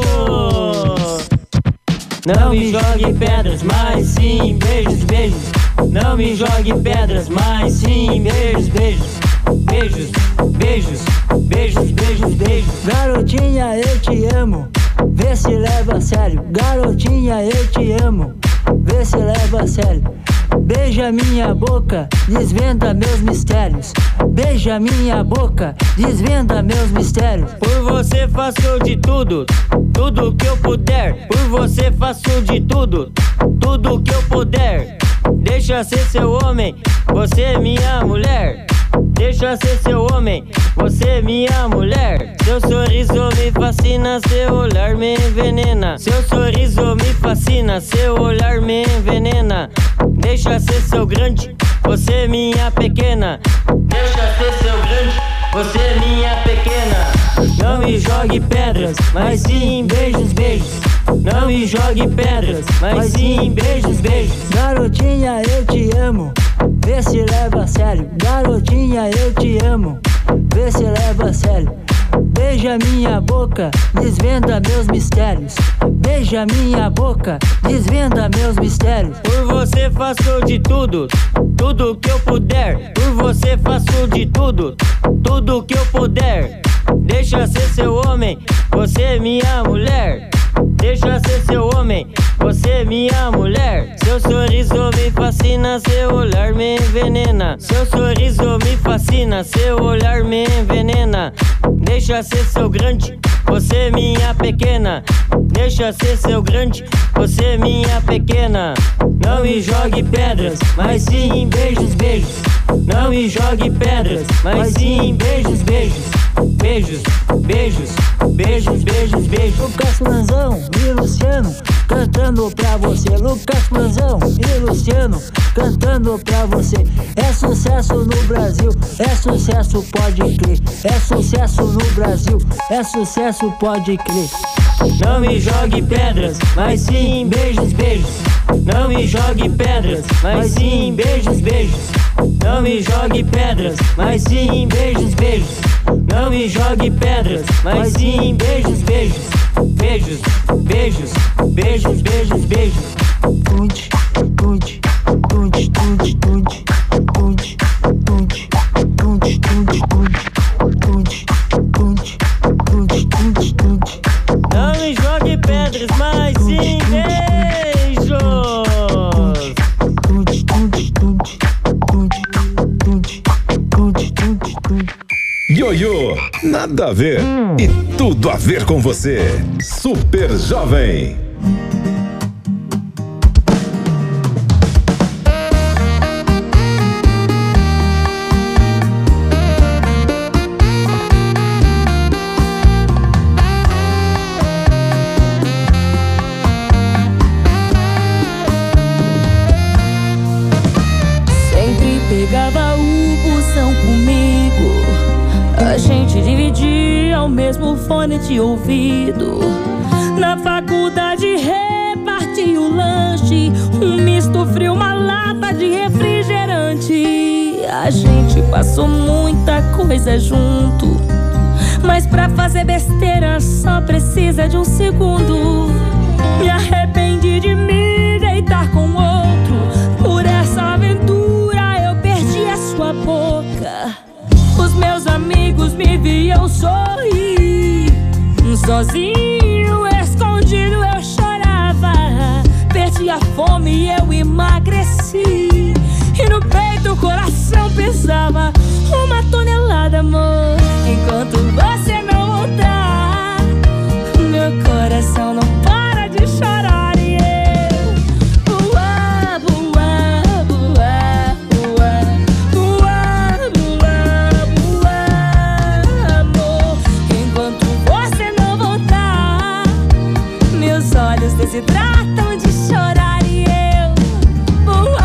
Não me jogue pedras, mas sim beijos, beijos. Não me jogue pedras, mas sim beijos, beijos. Beijos, beijos, beijos, beijos, beijos. Garotinha, eu te amo. Vê se leva a sério. Garotinha, eu te amo. Vê se leva a sério. Beija minha boca, desvenda meus mistérios. Beija minha boca, desvenda meus mistérios. Por você faço de tudo, tudo que eu puder. Por você faço de tudo, tudo que eu puder. Deixa ser seu homem, você é minha mulher. Deixa ser seu homem, você é minha mulher. Seu sorriso me fascina, seu olhar me envenena. Seu sorriso me fascina, seu olhar me envenena. Deixa ser seu grande, você é minha pequena. Deixa ser seu grande, você é minha pequena. Não me jogue pedras, mas sim beijos, beijos. Não me jogue pedras, mas sim beijos, beijos. Garotinha, eu te amo. Vê se leva a sério. Garotinha, eu te amo. Vê se leva a sério. Beija minha boca, desvenda meus mistérios. Beija minha boca, desvenda meus mistérios. Por você faço de tudo, tudo que eu puder. Por você faço de tudo, tudo que eu puder. Deixa ser seu homem, você é minha mulher. Deixa ser seu homem, você é minha mulher. Seu sorriso me fascina, seu olhar me envenena. Seu sorriso me fascina, seu olhar me envenena. Deixa ser seu grande, você é minha pequena. Deixa ser seu grande, você é minha pequena. Não me jogue pedras, mas sim beijos, beijos. Não me jogue pedras, mas sim beijos, beijos. Beijos, beijos, beijos, beijos, beijos. Lucas Franzão e Luciano cantando pra você. Lucas Franzão e Luciano cantando pra você. É sucesso no Brasil, é sucesso, pode crer. É sucesso no Brasil, é sucesso, pode crer. Não me jogue pedras, mas sim beijos, beijos. Não me jogue pedras, mas sim beijos, beijos. Não me jogue pedras, mas sim beijos, beijos. Não me jogue pedras, mas sim beijos, beijos. Beijos, beijos, beijos, beijos, beijos. Tunde, tunde, tunde, tunde, tunde. Tunde, tunde, tunde, tunde, tunde. Tunde, tunde, tunde, tunde, tunde. Não me jogue pedras, mas sim beijos. Tunde, tunde, tunde, tunde, tunde, tunde, tunde, tunde. Ioiô, nada a ver e tudo a ver com você. Super Jovem. Sempre pegava o busão comigo. A gente dividia o mesmo fone de ouvido. Na faculdade repartia o lanche, um misto frio, uma lata de refrigerante. A gente passou muita coisa junto, mas pra fazer besteira só precisa de um segundo. Me arrependi de me deitar com outro. Por essa aventura eu perdi a sua boca. Os meus amigos me viam sorrir. Sozinho, escondido eu chorava. Perdi a fome e eu emagreci. E no peito o coração pesava 1 tonelada, amor. Enquanto você não voltar, meu coração não para de chorar. E eu voar, voar, voar, voar, voar, voar, voar, amor. Enquanto você não voltar, meus olhos desidratam de chorar. E eu voar.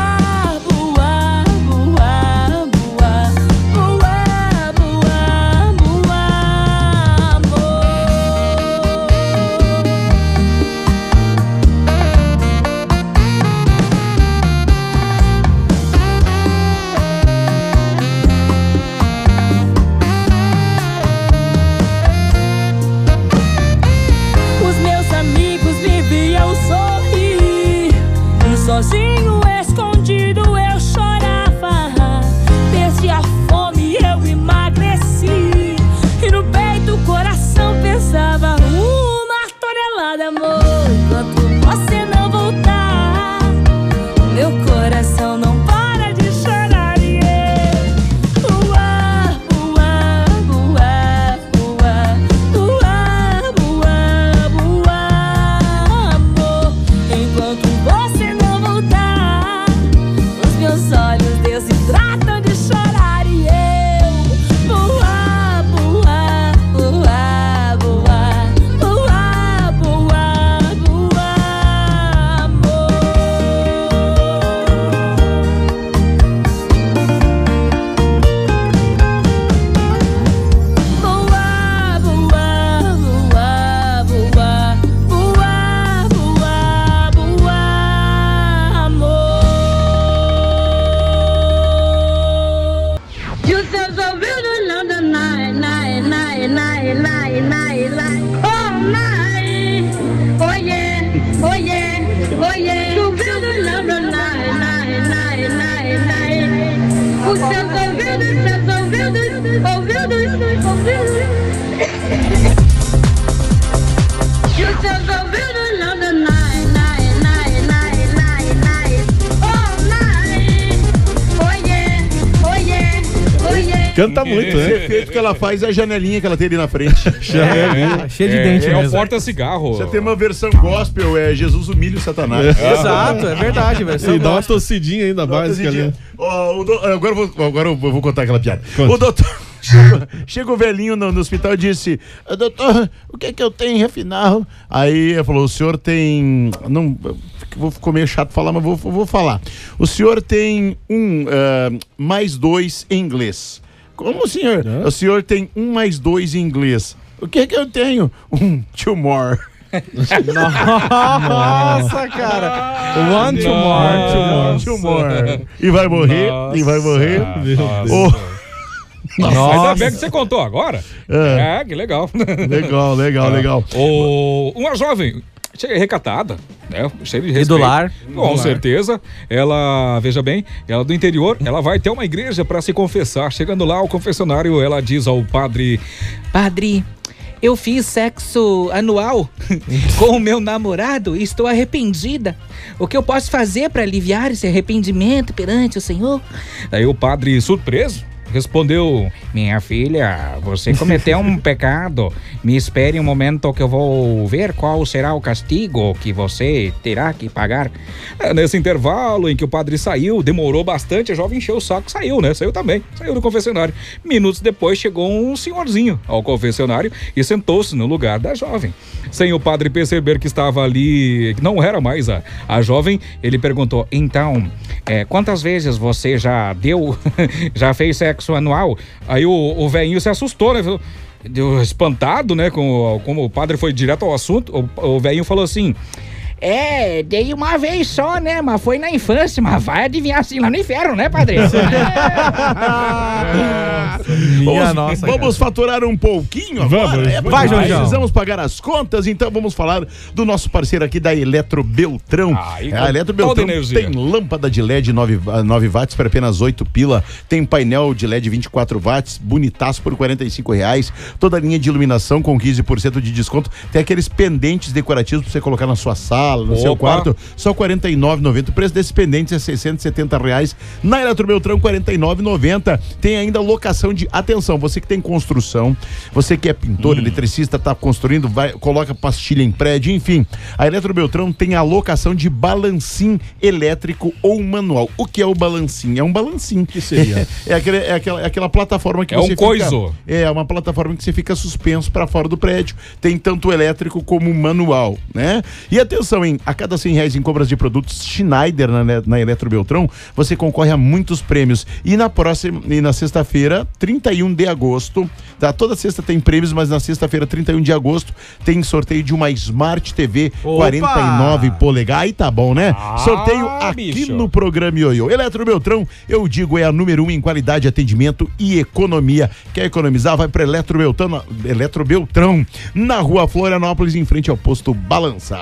Canta muito, né? Esse efeito que ela faz é a janelinha que ela tem ali na frente. Cheio de dente mesmo. mesmo. É o porta-cigarro. Você tem uma versão gospel, é Jesus humilha o Satanás. Exato, é verdade, velho. E dá uma tossidinha ainda básica ali. Agora eu vou contar aquela piada. O doutor... Chega o velhinho no hospital e disse: doutor, o que é que eu tenho, afinal? Aí ele falou: o senhor tem... Não, ficou meio chato falar, mas vou falar. O senhor tem mais 2 em inglês. Como, senhor? O senhor tem 1 mais 2 em inglês. O que é que eu tenho? 2 more. Nossa, cara. 2 more. E vai morrer, e vai morrer. Nossa. Ainda bem que você contou agora. Que legal. Legal. Uma jovem recatada, né? Cheia de respeito. E do lar. Com certeza. Ela, veja bem, ela do interior, ela vai até uma igreja para se confessar. Chegando lá ao confessionário, ela diz ao padre: Padre, eu fiz sexo anual com o meu namorado e estou arrependida. O que eu posso fazer para aliviar esse arrependimento perante o Senhor? Aí o padre, surpreso, respondeu: minha filha, você cometeu um pecado. Me espere um momento que eu vou ver qual será o castigo que você terá que pagar. Nesse intervalo em que o padre saiu, demorou bastante, a jovem encheu o saco, saiu, né? Saiu também, saiu do confessionário. Minutos depois chegou um senhorzinho ao confessionário e sentou-se no lugar da jovem. Sem o padre perceber que estava ali, que não era mais a jovem, ele perguntou: então, quantas vezes você já deu, já fez sexo anual? Aí o velhinho se assustou, né? Deu espantado, né? Como o padre foi direto ao assunto, o velhinho falou assim: dei uma vez só, né? Mas foi na infância, mas vai adivinhar assim lá no inferno, né, padre? Vamos faturar um pouquinho agora? Vai, Jorjão. Precisamos pagar as contas, então vamos falar do nosso parceiro aqui da Eletrobeltrão. A Eletrobeltrão tem lâmpada de LED 9 watts por apenas 8 pila, tem painel de LED 24 watts, bonitaço por R$45, toda a linha de iluminação com 15% de desconto, tem aqueles pendentes decorativos pra você colocar na sua sala, no seu quarto, só R$49,90. O preço desses pendentes é R$670. Na Eletrobeltrão, R$49,90. Tem ainda locação de... Atenção, você que tem construção, você que é pintor, eletricista, tá construindo, coloca pastilha em prédio, enfim. A Eletrobeltrão tem a locação de balancim elétrico ou manual. O que é o balancim? É um balancim. Que seria? Aquela plataforma que você fica... coiso. É uma plataforma que você fica suspenso para fora do prédio. Tem tanto elétrico como manual, né? E atenção, a cada R$100 em compras de produtos Schneider na Eletrobeltrão, você concorre a muitos prêmios. E na sexta-feira, 31 de agosto, tá? Toda sexta tem prêmios, mas na sexta-feira, 31 de agosto, tem sorteio de uma Smart TV 49 polegadas. Aí tá bom, né? Sorteio aqui no programa Ioiô. Eletrobeltrão, eu digo, é a número 1 em qualidade, atendimento e economia. Quer economizar? Vai pra Eletrobeltrão, na Rua Florianópolis, em frente ao posto Balança.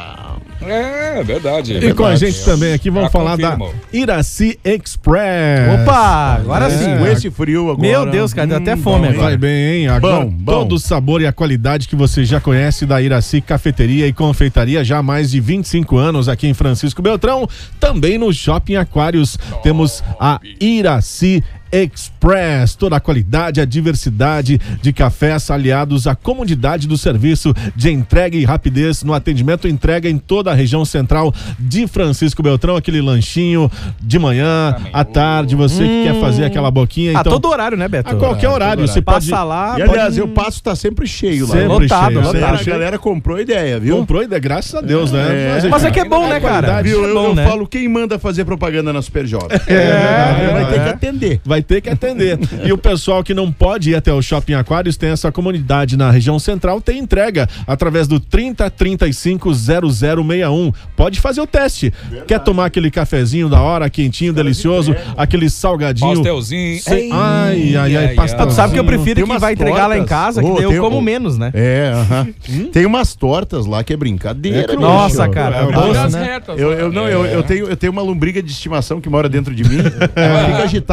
É verdade. E com a gente também aqui, vamos falar da Iraci Express. Opa, agora sim. Com esse frio agora. Meu Deus, cara, deu até fome agora. Vai bem, hein? Agora, todo o sabor e a qualidade que você já conhece da Iraci Cafeteria e Confeitaria, já há mais de 25 anos aqui em Francisco Beltrão. Também no Shopping Aquários temos a Iraci Express, toda a qualidade, a diversidade de cafés aliados à comodidade do serviço de entrega e rapidez no atendimento, entrega em toda a região central de Francisco Beltrão, aquele lanchinho de manhã, à tarde, você que quer fazer aquela boquinha. Então, todo horário, né, Beto? A qualquer horário, você passa pode... lá. E aliás, eu passo, tá sempre cheio lá. Sempre lotado. A galera comprou ideia, viu? Comprou ideia, graças a Deus, né? Mas é que é bom, né, cara? Viu? Eu né? falo, quem manda fazer propaganda na Super Jovem? Vai ter que atender. Vai ter que atender. E o pessoal que não pode ir até o Shopping Aquários tem essa comunidade na região central, tem entrega através do 30350061. Pode fazer o teste. Verdade. Quer tomar aquele cafezinho da hora, quentinho, delicioso, aquele salgadinho. Pastelzinho. Pastelzinho. Tu sabe que eu prefiro que vai entregar lá em casa, que daí eu como menos, né? Tem umas tortas lá que é brincadeira. Nossa, cara. Eu tenho uma lombriga de estimação que mora dentro de mim. Ela fica agitada cada vez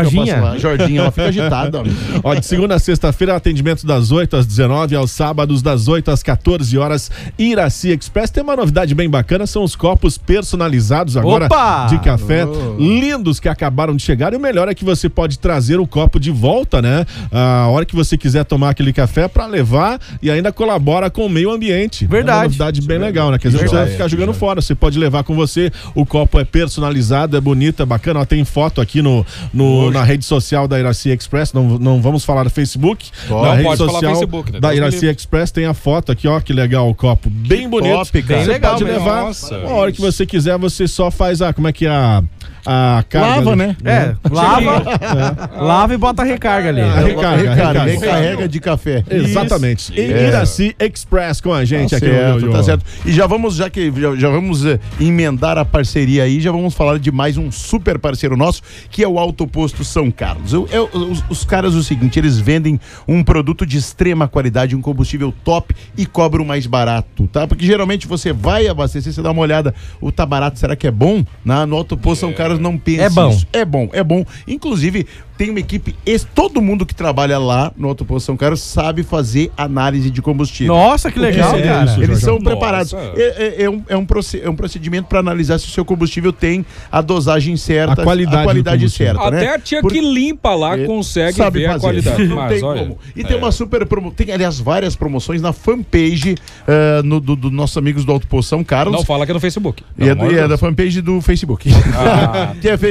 Jorginha. Jorginha, ela fica agitada. Ó, de segunda a sexta-feira, atendimento das 8 às 19, aos sábados das 8 às 14 horas, Iraci Express. Tem uma novidade bem bacana, são os copos personalizados agora. Opa! De café, lindos, que acabaram de chegar. E o melhor é que você pode trazer o copo de volta, né? A hora que você quiser tomar aquele café pra levar e ainda colabora com o meio ambiente. Verdade. É uma novidade bem legal, né? Quer dizer, você vai ficar jogando fora, você pode levar com você. O copo é personalizado, é bonito, é bacana. Ó, tem foto aqui na rede social da Iraci Express. Não vamos falar do Facebook. Na rede social Facebook, né? Da Iraci Express tem a foto aqui, ó, que legal o copo. Bem bonito. Top, cara. Você legal, pode levar. Nossa, a hora que você quiser, você só faz como é que é a carga lava, ali, né? Lava e bota a recarga ali. Recarga de café. Exatamente. Iraci Express com a gente aqui. Tá certo. E já vamos emendar a parceria aí, já vamos falar de mais um super parceiro nosso, que é o Autoposto São Carlos. Os caras, o seguinte, eles vendem um produto de extrema qualidade, um combustível top e cobram mais barato, tá? Porque geralmente você vai abastecer, você dá uma olhada, tá barato, será que é bom? No Autoposto São Carlos não pensa isso. É bom. Inclusive, tem uma equipe, todo mundo que trabalha lá no Autoposto São Carlos sabe fazer análise de combustível. Nossa, que legal, cara. Eles são preparados. É um procedimento para analisar se o seu combustível tem a dosagem certa, a qualidade certa. Até né? a tia que limpa lá consegue ver a qualidade. Não tem como. E tem uma super promoção, tem aliás várias promoções na fanpage do nossos amigos do Autoposto São Carlos. Não fala que é no Facebook. É da fanpage do Facebook. Que é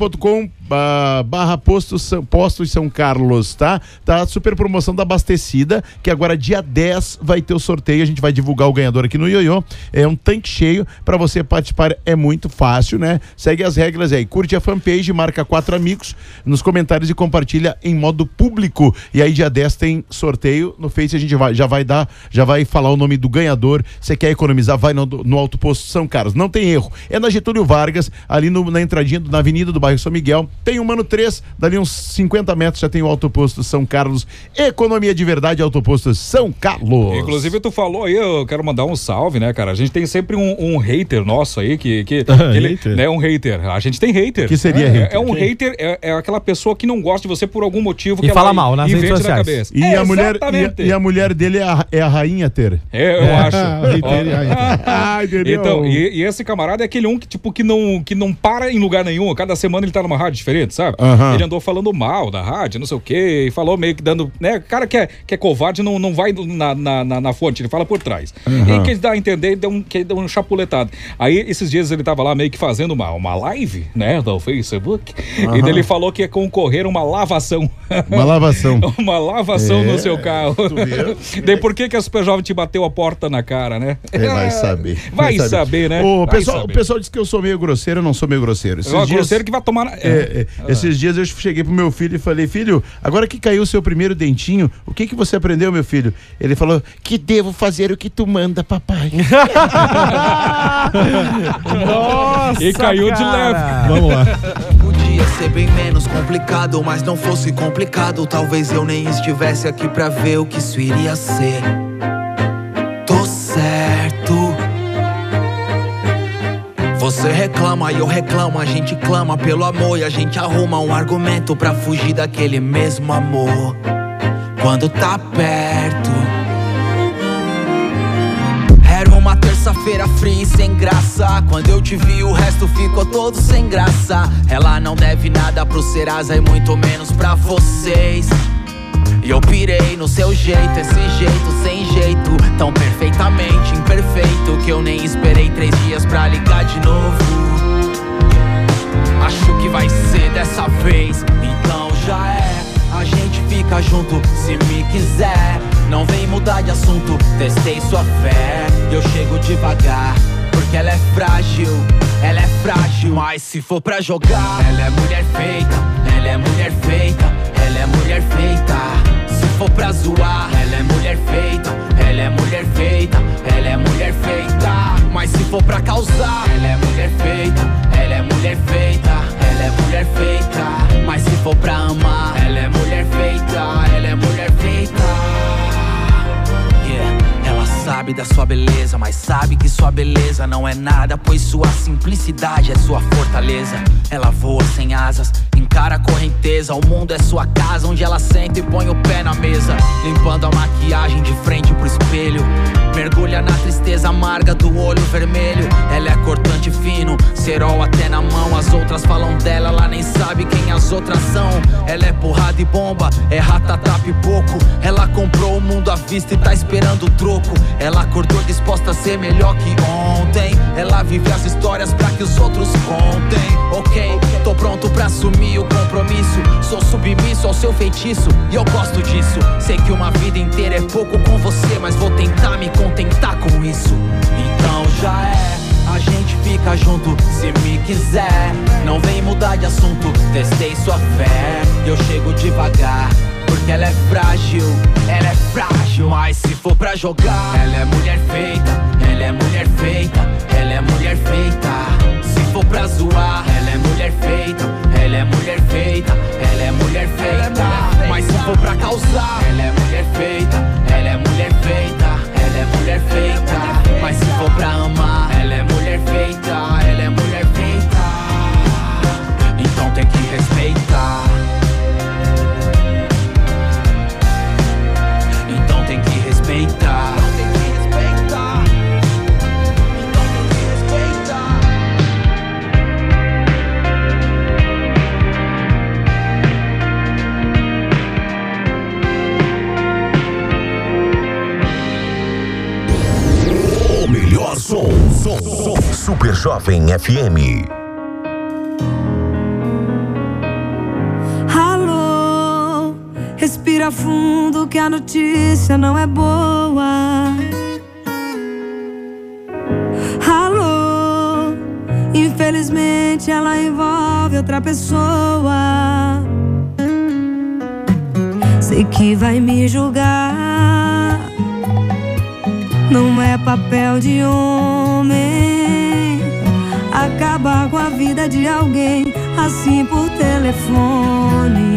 facebook.com/Postos São Carlos, tá? Tá super promoção da Abastecida, que agora dia 10 vai ter o sorteio, a gente vai divulgar o ganhador aqui no Ioiô. É um tanque cheio, pra você participar é muito fácil, né? Segue as regras aí, curte a fanpage, marca 4 amigos nos comentários e compartilha em modo público. E aí dia 10 tem sorteio, no Face a gente já vai falar o nome do ganhador. Você quer economizar, vai no Autoposto São Carlos, não tem erro. É na Getúlio Vargas, ali na entradinha, na avenida do bairro São Miguel, tem o Mano 3, dali uns 50 metros já tem o Autoposto São Carlos. Economia de verdade, Autoposto São Carlos. Inclusive tu falou aí, eu quero mandar um salve, né, cara? A gente tem sempre um hater nosso aí, que ele, né, um hater. A gente tem hater. Que seria hater? É um hater, é aquela pessoa que não gosta de você por algum motivo. E que fala mal nas redes sociais. Na cabeça. E a mulher dele é a rainha Ter. Eu acho. Então, e esse camarada é aquele que não para em lugar nenhum. Cada semana ele tá numa rádio diferente, sabe? Ele andou falando mal da rádio, não sei o quê, e falou meio que dando, né? O cara que é covarde não vai na fonte, ele fala por trás. E quem dá a entender, deu um chapuletado. Aí, esses dias ele tava lá meio que fazendo uma live, né, do Facebook, e daí ele falou que ia concorrer uma lavação. Uma lavação. Uma lavação no seu carro. Daí por que a Super Jovem te bateu a porta na cara, né? Vai saber. Vai saber, né? O pessoal diz que eu sou meio grosseiro, eu não sou meio grosseiro. Grosseiro que vai tomar... Esses dias eu cheguei pro meu filho e falei, filho, agora que caiu o seu primeiro dentinho, o que você aprendeu, meu filho? Ele falou, que devo fazer o que tu manda, papai. Nossa, e caiu de leve. Vamos lá. Podia ser bem menos complicado, mas não fosse complicado, talvez eu nem estivesse aqui pra ver o que isso iria ser. Tô certo. Você reclama e eu reclamo, a gente clama pelo amor e a gente arruma um argumento pra fugir daquele mesmo amor quando tá perto. Era uma terça-feira fria e sem graça, quando eu te vi o resto ficou todo sem graça. Ela não deve nada pro Serasa e muito menos pra vocês. E eu pirei no seu jeito, esse jeito sem jeito, tão perfeitamente imperfeito que eu nem esperei 3 dias pra ligar de novo. Acho que vai ser dessa vez, então já é. A gente fica junto se me quiser. Não vem mudar de assunto, testei sua fé. Eu chego devagar, porque ela é frágil. Ela é frágil, mas se for pra jogar, ela é mulher feita, ela é mulher feita, ela é mulher feita. Se for pra zoar, ela é mulher feita, ela é mulher feita, ela é mulher feita. Mas se for pra causar, ela é mulher feita, ela é mulher feita, ela é mulher feita. Mas se for pra amar, ela é mulher feita, ela é mulher feita. Ela sabe da sua beleza, mas sabe que sua beleza não é nada, pois sua simplicidade é sua fortaleza. Ela voa sem asas, cara a correnteza. O mundo é sua casa, onde ela senta e põe o pé na mesa. Limpando a maquiagem de frente pro espelho. Mergulha na tristeza amarga do olho vermelho. Ela é cortante fino, cerol até na mão. As outras falam dela, ela nem sabe quem as outras são. Ela é porrada e bomba, é ratatá pipoco. Ela comprou o mundo à vista e tá esperando o troco. Ela acordou disposta a ser melhor que ontem. Ela vive as histórias pra que os outros contem. Ok, tô pronto pra assumir o compromisso. Sou submisso ao seu feitiço e eu gosto disso. Sei que uma vida inteira é pouco com você, mas vou tentar me contentar com isso. Então já é, a gente fica junto se me quiser. Não vem mudar de assunto, testei sua fé. Eu chego devagar, porque ela é frágil, ela é frágil. Mas se for pra jogar, ela é mulher feita, ela é mulher feita, ela é mulher feita. Se for pra zoar, ela é mulher feita, ela é mulher feita, ela é mulher feita. Mas se for pra causar, ela é mulher feita, ela é mulher feita, ela é mulher feita. Mas se for pra amar, ela é mulher feita, ela é mulher feita. Então tem que respeitar. Então tem que respeitar. Então tem que respeitar. O melhor som. Super Jovem FM. Alô, respira fundo que a notícia não é boa. Alô, infelizmente ela envolve outra pessoa. Sei que vai me julgar. Não é papel de homem acabar com a vida de alguém assim por telefone.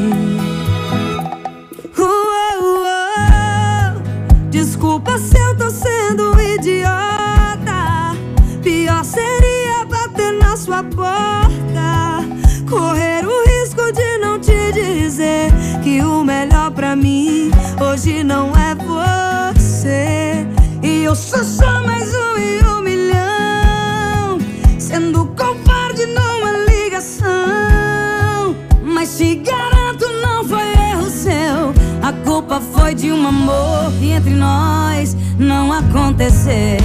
Desculpa se eu tô sendo um idiota. Pior seria bater na sua porta, correr o risco de não te dizer que o melhor pra mim hoje não é você. E eu sou só mais um em 1 milhão, sendo covarde numa ligação. Mas te garanto, não foi erro seu. A culpa foi de um amor que entre nós não aconteceu.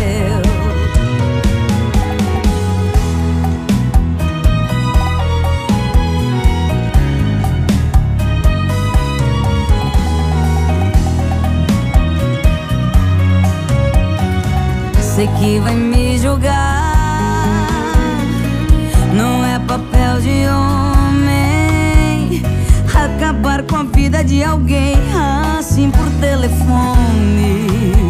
Sei que vai me julgar. Não é papel de homem acabar com a vida de alguém assim por telefone.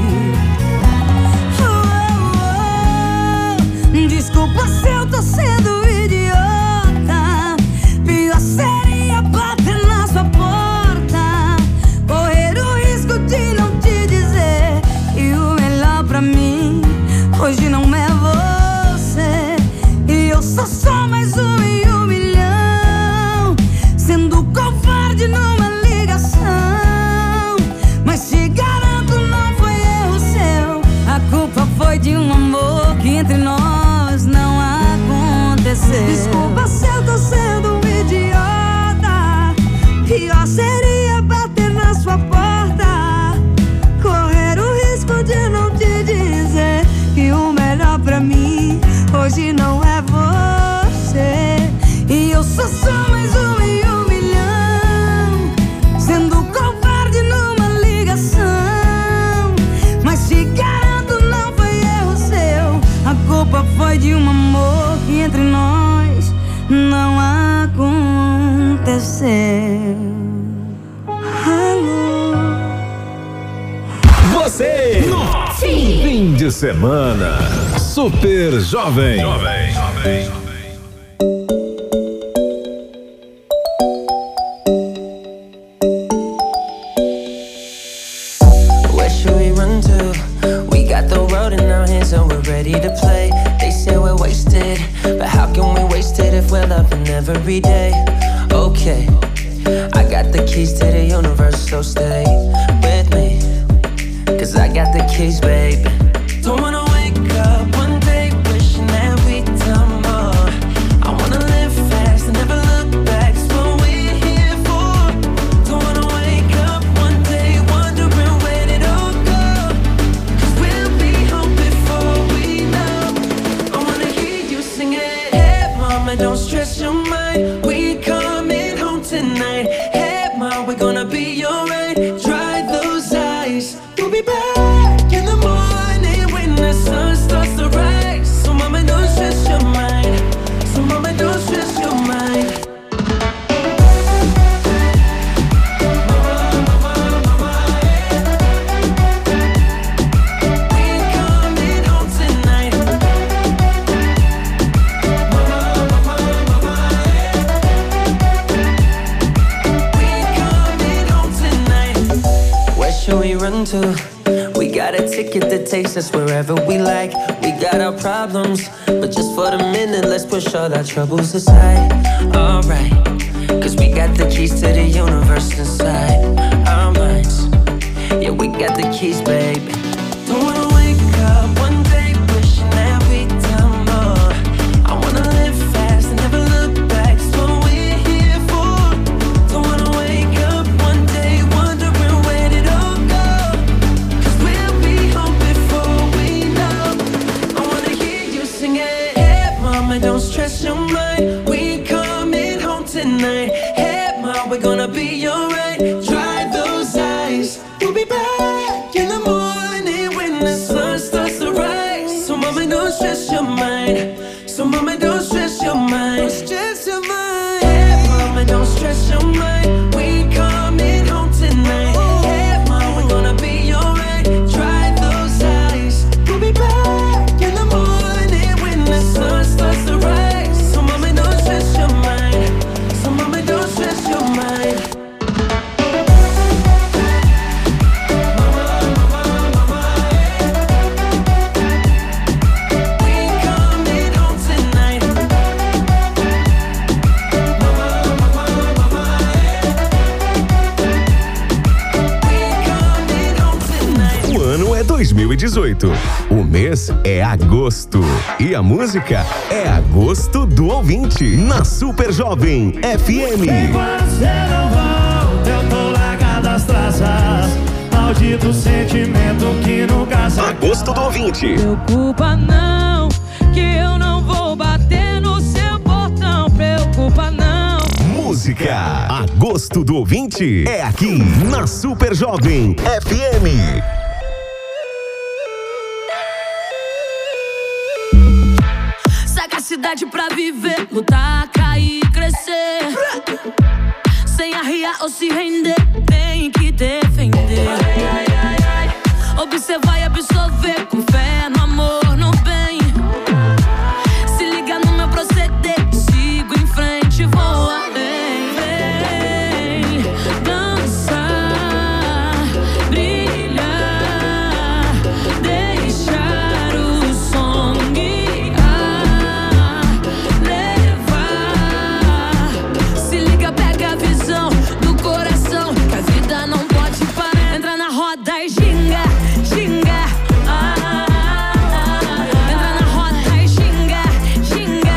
Desculpa se eu tô sendo idiota. Pior seria bater na sua porta, correr o risco de não te dizer que o melhor pra mim hoje não é você. E eu sou só mais um em 1 milhão, sendo covarde numa ligação. Mas te garanto, não foi erro seu. A culpa foi de um amor que entre nós não aconteceu. Desculpa se eu tô sendo um idiota. Pior seria bater na sua porta, correr o risco de não te dizer que o melhor pra mim hoje não é você. E eu sou só mais um em 1 milhão, sendo covarde numa ligação. Mas te garanto, não foi erro seu. A culpa foi de um amor que entre nós não aconteceu. Alô. Você no fim de semana. Super Jovem. Where should we run to? We got the road in our hands and we're ready to play. They say we're wasted, but how can we waste it if we're loving every day? keys to the universe, so stay with me, 'cause I got the keys, baby. Don't wanna wake up one day wishing that we'd done more. I wanna live fast and never look back, it's what we're here for. Don't wanna wake up one day wondering where did it all go, 'cause we'll be home before we know. I wanna hear you sing it. Hey mama, don't stress your mind, we coming home tonight. Hey mom, we're gonna be alright. Dry those eyes, we'll be back in the morning when the sun starts to rise. So mama, don't stress your mind. So mama, don't stress your mind. Should we run to? We got a ticket that takes us wherever we like. We got our problems, but just for the minute, let's push all our troubles aside. Alright, 'cause we got the keys to the universe inside our minds. Yeah, we got the keys, baby. Don't wanna wake up one day wishing that we'd done more. I wanna live fast and never look back, it's what we're here for. Don't wanna wake up one day wondering where did all go, 'cause we'll be home before we know. I wanna hear you sing it. Hey mama, don't stress your mind, we coming home tonight. Hey mom, we're gonna be alright. Dry those eyes, we'll be back in the morning when the sun starts to rise. So mama, don't stress your mind. So mama, don't stress your mind. Don't stress your mind. Hey mama, don't stress your mind, we coming home tonight. Hey mom, we're gonna be alright. Dry those eyes, we'll be back in the morning when the sun starts to rise. So mama, don't stress your mind. So mama, don't stress your mind. O ano é 2018. O mês é agosto. E a música é Agosto do Ouvinte, na Super Jovem FM. Enquanto você não volta, eu tô largado as traças. Maldito sentimento que nunca se Agosto do Ouvinte. Preocupa não, que eu não vou bater no seu portão. Preocupa não. Música Agosto do Ouvinte é aqui na Super Jovem FM. Sagacidade pra viver, lutar, cair, crescer. Sem arriar ou se render, tem que defender. Observar e absorver, com fé no amor, no bem. Se liga no meu proceder, sigo em frente, vou além. Vem dançar, brilhar, deixar o som guiar, levar. Se liga, pega a visão do coração, que a vida não pode parar. Entra na roda e ginga, ginga. Entra na roda e ginga, ginga.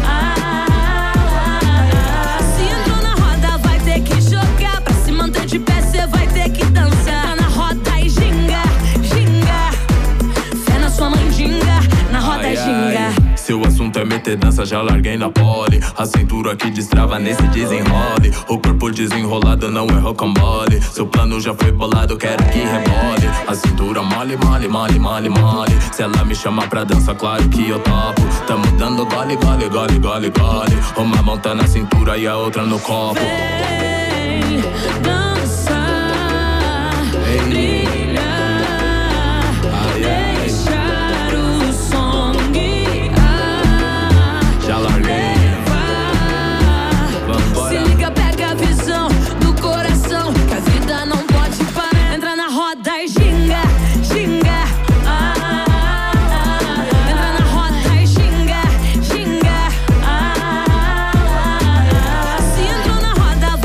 Se entrou na roda, vai ter que jogar. Pra se manter de pé, cê vai ter que dançar. Entra na roda e ginga, ginga. Fé na sua mandinga, na roda e ginga. Se o assunto é meter dança, já larguei na pole. A cintura que destrava nesse desenrole. O corpo desenrolado não é rocambole. Seu plano já foi bolado, quero que rebole. A cintura mole, mole, mole, mole, mole. Se ela me chama pra dança, claro que eu topo. Tamo dando gole, gole, gole, gole, gole. Uma mão tá na cintura e a outra no copo. Vem dançar, brilhar, deixar o som guiar. Já larguei. Se liga, pega a visão do coração, que a vida não pode parar. Entra na roda e ginga, ginga. Entra na roda e ginga, ginga. Se entrou na roda,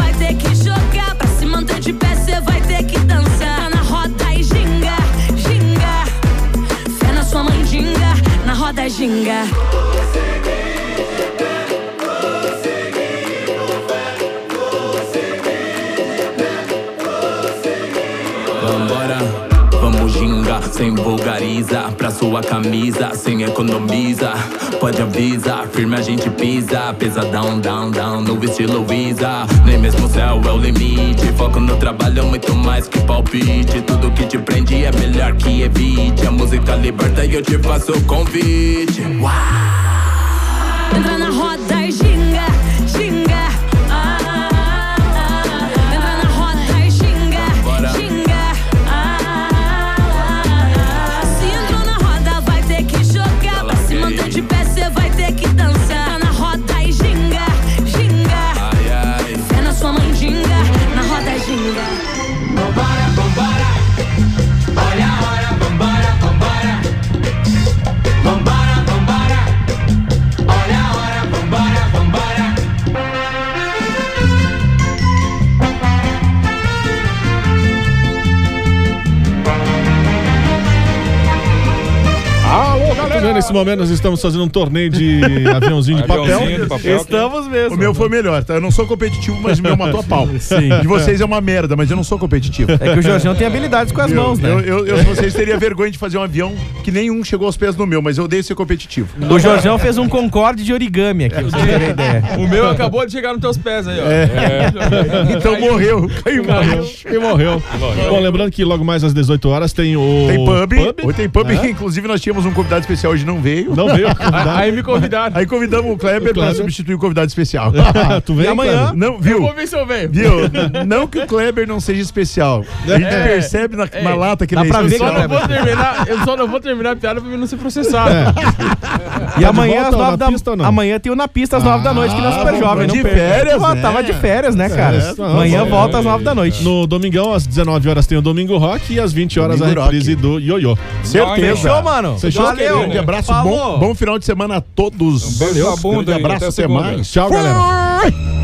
sem vulgariza. Pra sua camisa, sem economiza. Pode avisar, firme a gente pisa. Pesadão, down, down, no estilo Visa. Nem mesmo o céu é o limite. Foco no trabalho, muito mais que palpite. Tudo que te prende é melhor que evite. A música liberta e eu te faço o convite. Uau! Entra na roda e ginga, ginga. Entra na roda e ginga, ginga. Se entrou na roda, vai ter que jogar. Pra se manter de pé, cê vai ter que dançar. Entra na roda e ginga, ginga. Fé na sua mandinga, na roda e ginga. Vambora, vambora. Olha a hora, vambora, vambora. Vambora, vambora. Olha a hora, vambora, vambora. Alô, galera! Nesse momento nós estamos fazendo um torneio de aviãozinho de papel. Estamos mesmo. O meu foi melhor, tá? Eu não sou competitivo, mas o meu matou a pau. Sim. De vocês é uma merda, mas eu não sou competitivo. É que o Jorjão tem habilidades com as mãos, né? Vocês teriam vergonha de fazer um avião que nenhum chegou aos pés do meu, mas eu odeio ser competitivo. O Jorjão fez um Concorde de origami aqui, pra vocês terem ideia. O meu acabou de chegar nos teus pés aí, ó. Então morreu. Caiu. E morreu. Bom, lembrando que logo mais às 18 horas tem o... Tem pub. Hoje tem pub. Inclusive nós tínhamos um convidado especial, hoje não veio. Não veio. Aí me convidaram. Aí convidamos o Kleber pra substituir o convidado especial. Tu veio, e amanhã, não, viu? Eu vou ver se eu venho. Viu? Não que o Kleber não seja especial. A gente percebe na lata que ele é especial. Eu só não vou terminar a piada pra mim não ser processado. E amanhã às 9 da noite. Amanhã tem o Na Pista às 9 da noite, que não é Super Jovem. De férias, né? Tava de férias, né, cara? Amanhã volta às 9 da noite. No domingão, às 19 horas tem o Domingo Rock e às 20 horas Domingo a reprise do Ioiô. Certeza. Fechou, mano? Fechou? Valeu. Um abraço, bom final de semana a todos. Valeu. Grande abraço, até mais. Tchau, galera.